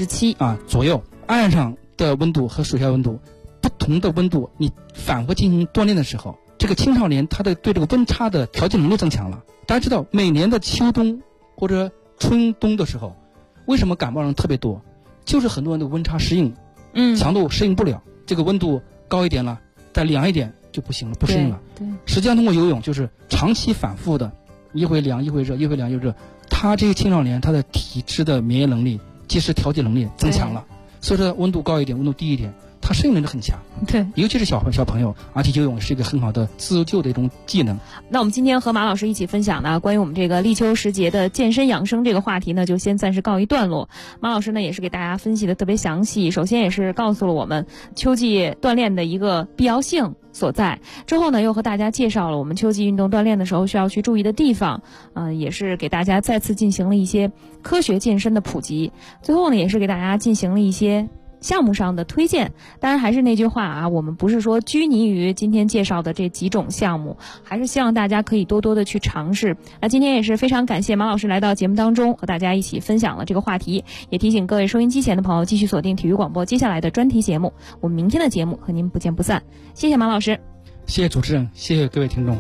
27 左右，岸上的温度和水下温度不同的温度，你反复进行锻炼的时候，这个青少年他的对这个温差的调节能力增强了。大家知道每年的秋冬或者春冬的时候，为什么感冒人特别多？就是很多人的温差适应强度适应不了，这个温度高一点了，再凉一点就不行了，不适应了。 对， 实际上通过游泳就是长期反复的，一会凉一会热，一会凉一会热， 他这个青少年他的体质的免疫能力、及时调节能力增强了，所以说温度高一点、温度低一点，他适应能力很强。 对， 尤其是小朋友，而且游泳是一个很好的自救的一种技能。 那我们今天和马老师一起分享呢，关于我们这个立秋时节的健身养生这个话题呢，就先暂时告一段落。马老师呢也是给大家分析的特别详细，首先也是告诉了我们秋季锻炼的一个必要性所在，之后呢又和大家介绍了我们秋季运动锻炼的时候需要去注意的地方，也是给大家再次进行了一些科学健身的普及，最后呢也是给大家进行了一些项目上的推荐。当然还是那句话啊，我们不是说拘泥于今天介绍的这几种项目，还是希望大家可以多多的去尝试。那今天也是非常感谢马老师来到节目当中和大家一起分享了这个话题，也提醒各位收音机前的朋友继续锁定体育广播接下来的专题节目，我们明天的节目和您不见不散。谢谢马老师。 谢谢主持人，谢谢各位听众。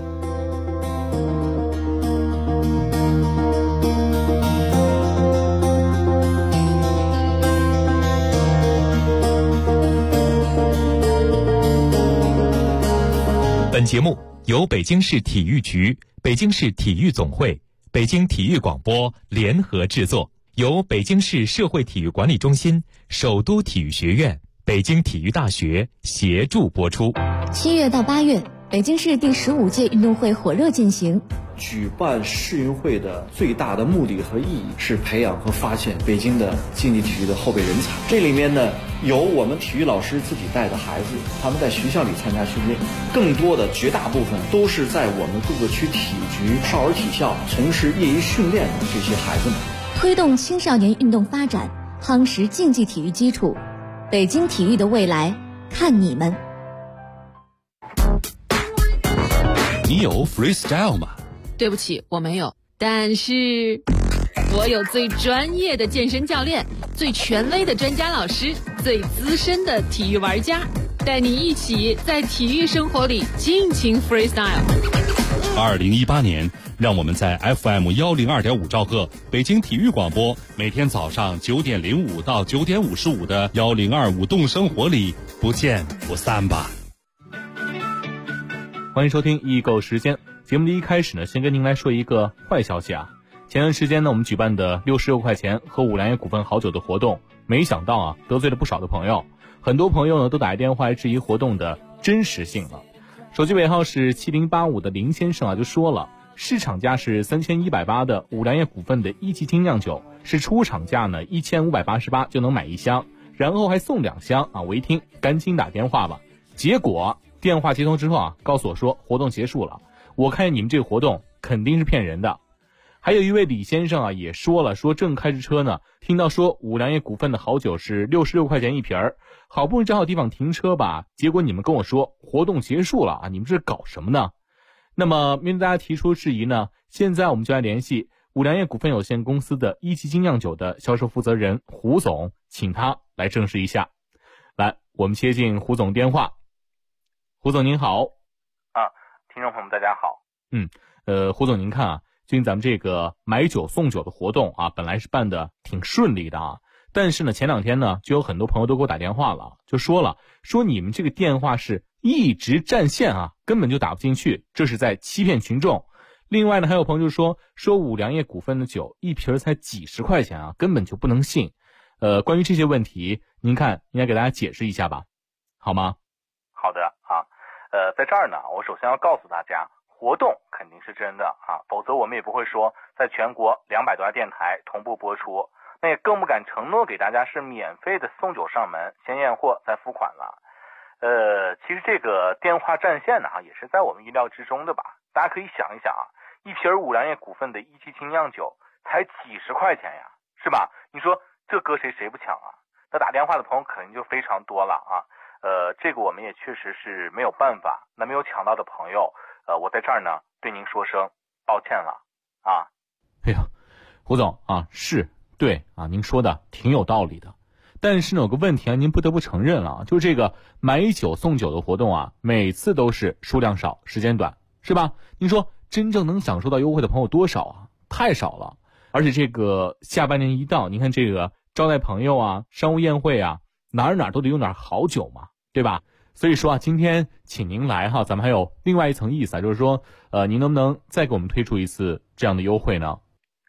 本节目由北京市体育局、北京市体育总会、北京体育广播联合制作，由北京市社会体育管理中心、首都体育学院、北京体育大学协助播出。 7月到8月，北京市第15届运动会火热进行。 举办世运会的最大的目的和意义是培养和发现北京的竞技体育的后备人才。这里面呢，有我们体育老师自己带的孩子，他们在学校里参加训练，更多的绝大部分都是在我们各个区体局、少儿体校从事业余训练的这些孩子们。 推动青少年运动发展，夯实竞技体育基础，北京体育的未来看你们。 你有 freestyle 吗？ 对不起，我没有，但是我有最专业的健身教练，最权威的专家老师，最资深的体育玩家，带你一起在体育生活里尽情 freestyle。 2018年，让我们在 FM 102.5兆赫北京体育广播，每天早上9点05到9点55的1025舞动生活里不见不散吧。 欢迎收听易购时间。节目的一开始呢，先跟您来说一个坏消息啊。前段时间呢，我们举办的66块钱喝五粮液股份好酒的活动，没想到啊，得罪了不少的朋友。很多朋友呢，都打来电话来质疑活动的真实性了。手机尾号是7085的林先生啊，就说了，市场价是3180的五粮液股份的一级精酿酒，是出厂价呢1588就能买一箱，然后还送2箱啊。我一听，赶紧打电话吧。结果电话接通之后啊，告诉我说活动结束了。我看见你们这个活动肯定是骗人的。还有一位李先生啊，也说了，说正开着车呢，听到说五粮液股份的好酒是66块钱一瓶儿，好不容易找好地方停车吧，结果你们跟我说活动结束了啊，你们这是搞什么呢？那么面对大家提出质疑呢，现在我们就来联系五粮液股份有限公司的一级精酿酒的销售负责人胡总，请他来证实一下。来，我们接进胡总电话。胡总您好。 听众朋友们大家好。 胡总您看啊，最近咱们这个买酒送酒的活动啊，本来是办的挺顺利的啊，但是呢前2天呢，就有很多朋友都给我打电话了，就说你们这个电话是一直占线啊，根本就打不进去，这是在欺骗群众。另外呢，还有朋友就说五粮液股份的酒一瓶才几十块钱啊，根本就不能信。关于这些问题，您看应该给大家解释一下吧，好吗？ 好的啊。在这儿呢，我首先要告诉大家，活动肯定是真的啊，否则我们也不会说在全国200多家电台同步播出，那也更不敢承诺给大家是免费的送酒上门，先验货再付款了。其实这个电话占线呢，也是在我们意料之中的吧。大家可以想一想啊，一瓶五粮液股份的一级精酿酒才几十块钱呀，是吧？你说这搁谁不抢啊？那打电话的朋友肯定就非常多了啊。这个我们也确实是没有办法。那没有抢到的朋友，我在这儿呢对您说声抱歉了啊。 哎呀，胡总啊，是对啊，您说的挺有道理的。但是呢，有个问题啊，您不得不承认了啊，就是这个买酒送酒的活动啊，每次都是数量少，时间短，是吧？您说真正能享受到优惠的朋友多少啊？太少了。而且这个下半年一到，您看这个招待朋友啊，商务宴会啊，哪都得用点好酒嘛，对吧？所以说啊，今天请您来哈，咱们还有另外一层意思啊，就是说您能不能再给我们推出一次这样的优惠呢？ 好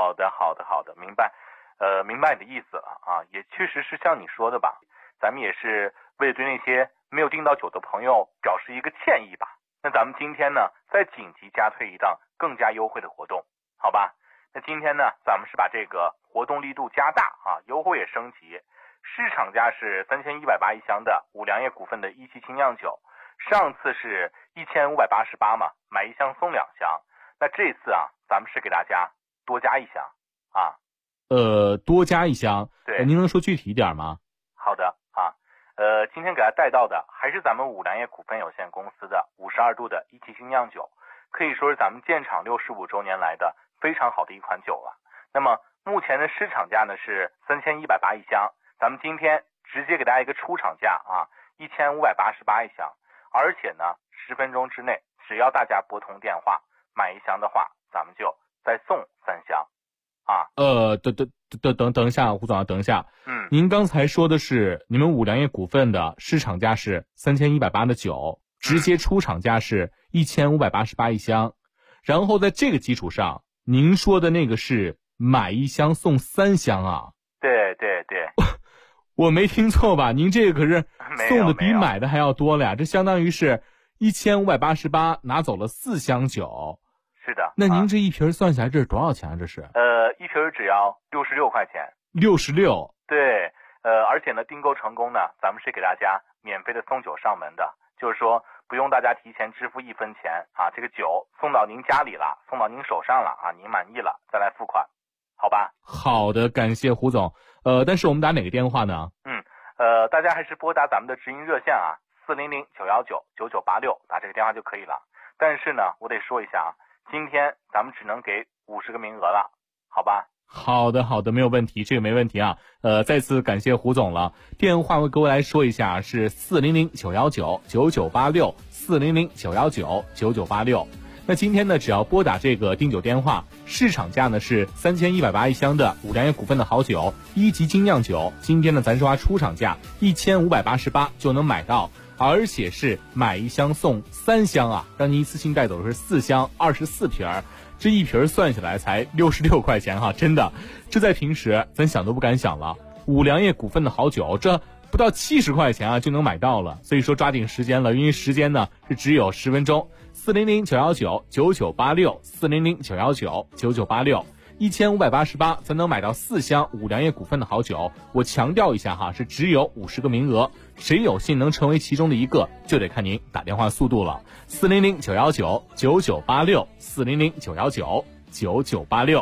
好的，明白，明白你的意思了啊，也确实是像你说的吧，咱们也是为了对那些没有订到酒的朋友表示一个歉意吧。那咱们今天呢，再紧急加推一档更加优惠的活动，好吧？那今天呢，咱们是把这个活动力度加大啊，优惠也升级，市场价是3180一箱的五粮液股份的一期精酿酒，上次是1588嘛，买一箱送2箱，那这次啊，咱们是给大家多加一箱啊。 多加一箱， 对， 您能说具体一点吗？ 好的啊，今天给大家带到的还是咱们五粮液股份有限公司的52度的一期精酿酒，可以说是咱们建厂65周年来的非常好的一款酒了。那么目前的市场价呢是3180一箱，咱们今天直接给大家一个出厂价啊，1588一箱，而且呢10分钟之内，只要大家拨通电话买一箱的话，咱们就再送3箱啊。 等一下，胡总，等一下。您刚才说的是你们五粮液股份的市场价是3180的酒，直接出厂价是1588一箱，然后在这个基础上，您说的那个是买一箱送3箱啊？ 对， 我没听错吧？您这个可是送的比买的还要多了呀，这相当于是1588拿走了4箱酒。 是的。 那您这一瓶算下来这是多少钱啊？这是？ 一瓶只要66块钱。 66。 对，而且呢，订购成功呢，咱们是给大家免费的送酒上门的，就是说不用大家提前支付1分钱啊，这个酒送到您家里了，送到您手上了啊，您满意了再来付款，好吧？ 好的，感谢胡总。但是我们打哪个电话呢？ 大家还是拨打咱们的直营热线啊，400-919-9986，打这个电话就可以了。但是呢，我得说一下啊，今天咱们只能给50个名额了，好吧？ 好的，没有问题，这个没问题啊。再次感谢胡总了。电话我给我来说一下，是400-919-9986 400-919-9986。那今天呢，只要拨打这个订酒电话，市场价呢是3180一箱的五粮液股份的好酒1级精酿酒，今天呢咱说出厂价1588就能买到，而且是买一箱送3箱啊，让您一次性带走的是4箱24瓶儿。这一瓶算下来才66块钱哈，真的，这在平时咱想都不敢想了。五粮液股份的好酒，这不到70块钱啊就能买到了，所以说抓紧时间了，因为时间呢是只有10分钟。400-919-9986 400-919-9986 1588才能买到4箱五粮液股份的好酒。我强调一下哈，是只有50个名额，谁有幸能成为其中的一个，就得看您打电话速度了。400-919-9986 400-919-9986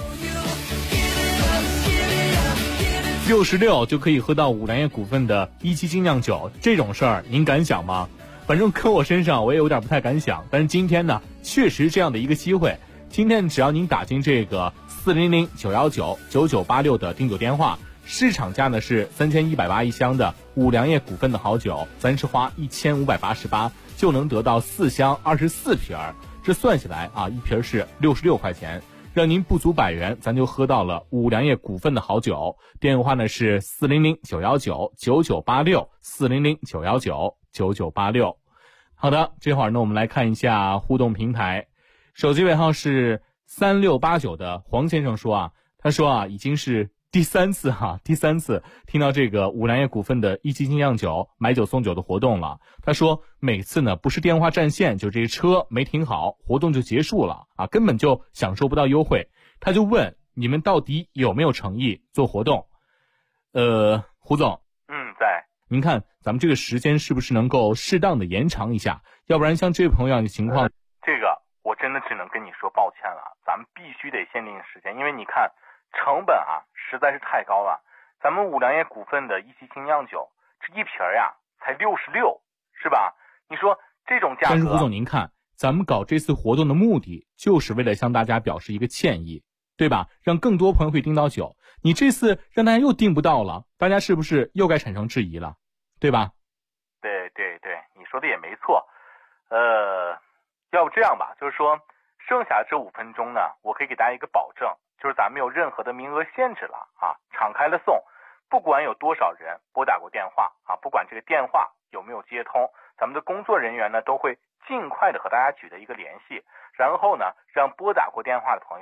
66就可以喝到五粮液股份的1期精酿酒，这种事儿您敢想吗？反正搁我身上我也有点不太敢想，但是今天呢确实这样的一个机会，今天只要您打进这个400-919-9986的订酒电话，市场价呢是3180一箱的五粮液股份的好酒，咱是花1588就能得到4箱24瓶儿，这算下来啊，一瓶是66块钱，让您不足100元，咱就喝到了五粮液股份的好酒。电话呢是400-919-9986 400-919-9986。好的，这会儿呢我们来看一下互动平台，手机尾号是3689的黄先生说啊，他说啊已经是第三次听到这个五粮液股份的1期精酿酒买酒送酒的活动了。他说每次呢不是电话占线，就这车没停好，活动就结束了啊，根本就享受不到优惠。他就问你们到底有没有诚意做活动？胡总， 在。 您看咱们这个时间是不是能够适当的延长一下？要不然像这位朋友的情况， 这个我真的只能跟你说抱歉了，咱们必须得限定时间，因为你看成本啊实在是太高了。咱们五粮液股份的1期精酿酒，这一瓶呀才66，是吧？你说这种价格。 但是胡总您看，咱们搞这次活动的目的就是为了向大家表示一个歉意，对吧？让更多朋友会订到酒。你这次让大家又订不到了，大家是不是又该产生质疑了，对吧？ 对，你说的也没错。要不这样吧，就是说剩下这5分钟呢，我可以给大家一个保证，就是咱没有任何的名额限制了啊，敞开了送，不管有多少人拨打过电话啊，不管这个电话有没有接通，咱们的工作人员呢都会尽快的和大家取得一个联系，然后呢让拨打过电话的朋友都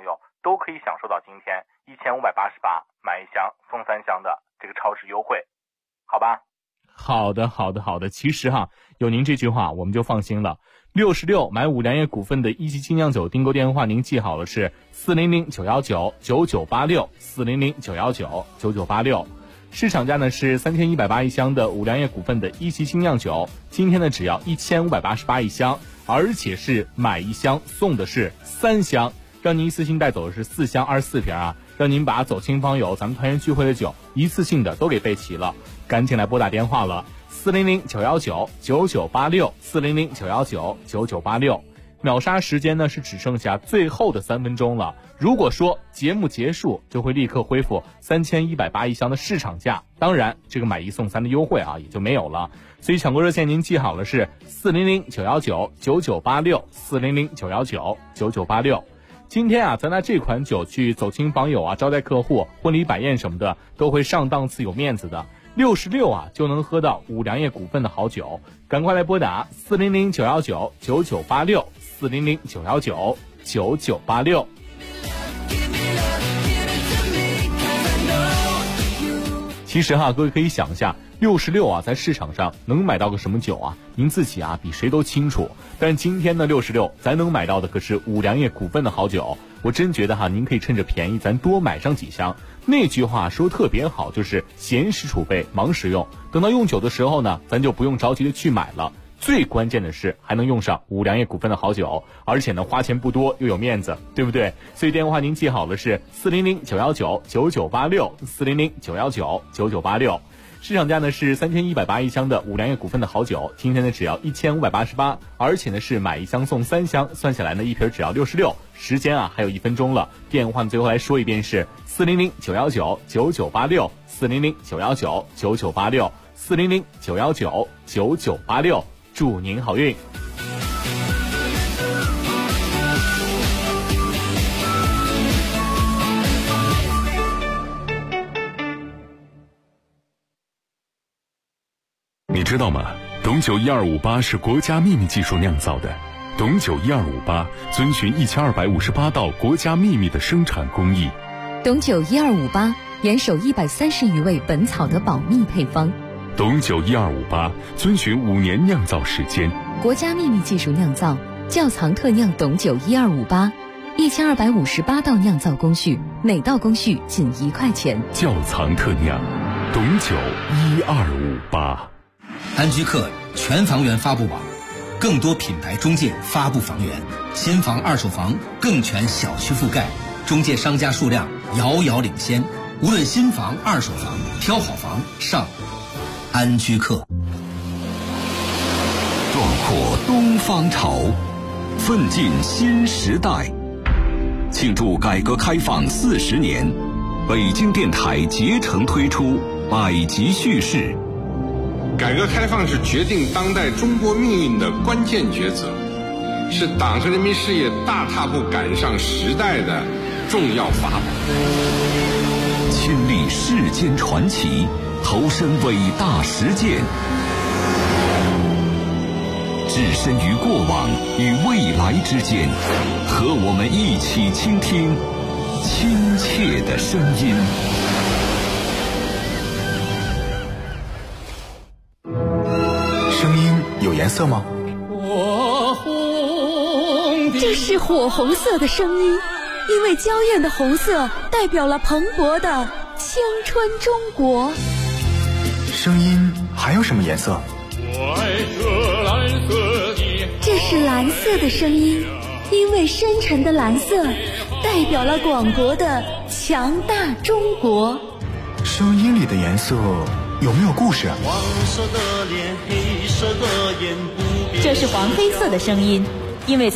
都可以享受到今天1588买1箱送3箱的这个超值优惠，好吧？ 好的。其实有您这句话我们就放心了。66买5粮液股份的一级精酿酒订购电话您记好了，是400-919-9986，400-919-9986。市场价呢是3180一箱的5粮液股份的一级精酿酒，今天呢只要1588一箱，而且是买1箱送的是3箱，让您一次性带走的是4箱24瓶让您把走亲访友咱们团圆聚会的酒一次性的都给备齐了。赶紧来拨打电话了，400-919-9986，400-919-9986。秒杀时间呢是只剩下最后的3分钟了，如果说节目结束就会立刻恢复3180一箱的市场价，当然这个买1送3的优惠也就没有了。所以抢购热线您记好了，是400-919-9986，400-919-9986。今天咱拿这款酒去走亲访友招待客户、婚礼摆宴什么的都会上档次有面子的。66就能喝到5粮液股份的好酒，赶快来拨打400-919-9986，400-919-9986。其实各位可以想一下，66在市场上能买到个什么酒您自己比谁都清楚。但今天呢66咱能买到的可是5粮液股份的好酒，我真觉得您可以趁着便宜咱多买上几箱。那句话说特别好，就是闲时储备忙时用，等到用酒的时候呢咱就不用着急的去买了。最关键的是还能用上5粮液股份的好酒，而且呢花钱不多又有面子，对不对？所以电话您记好了，是400-919-9986，400-919-9986。市场价呢是3180一箱的5粮液股份的好酒，今天呢只要1588，而且呢是买1箱送3箱，算下来呢一瓶只要66。时间还有1分钟了，电话最后来说一遍是400-919-9986，400-919-9986，400-919-9986。祝您好运。 你知道吗？董酒1258是国家秘密技术酿造的。董酒1258遵循1258道国家秘密的生产工艺。 董酒1258严守130余位本草的保密配方。 董酒1258遵循5年酿造时间， 国家秘密技术酿造，窖藏特酿董酒1258，1258道酿造工序，每道工序仅1块钱。 窖藏特酿，董酒1258。 安居客全房源发布网，更多品牌中介发布房源，新房二手房更全小区覆盖，中介商家数量遥遥领先。无论新房二手房，挑好房上安居客。 壮阔东方潮，奋进新时代。庆祝改革开放40年，北京电台竭诚推出百集叙事。 改革开放是决定当代中国命运的关键抉择，是党和人民事业大踏步赶上时代的重要法宝。 亲历世间传奇，投身伟大实践，置身于过往与未来之间，和我们一起倾听亲切的声音。 声音有颜色吗？ 这是火红色的声音，因为娇艳的红色代表了蓬勃的青春中国。 声音还有什么颜色？ 这是蓝色的声音，因为深沉的蓝色代表了广博的强大中国。 声音里的颜色有没有故事？ 黄色的脸，黑色的眼，不变。 这是黄黑色的声音，因为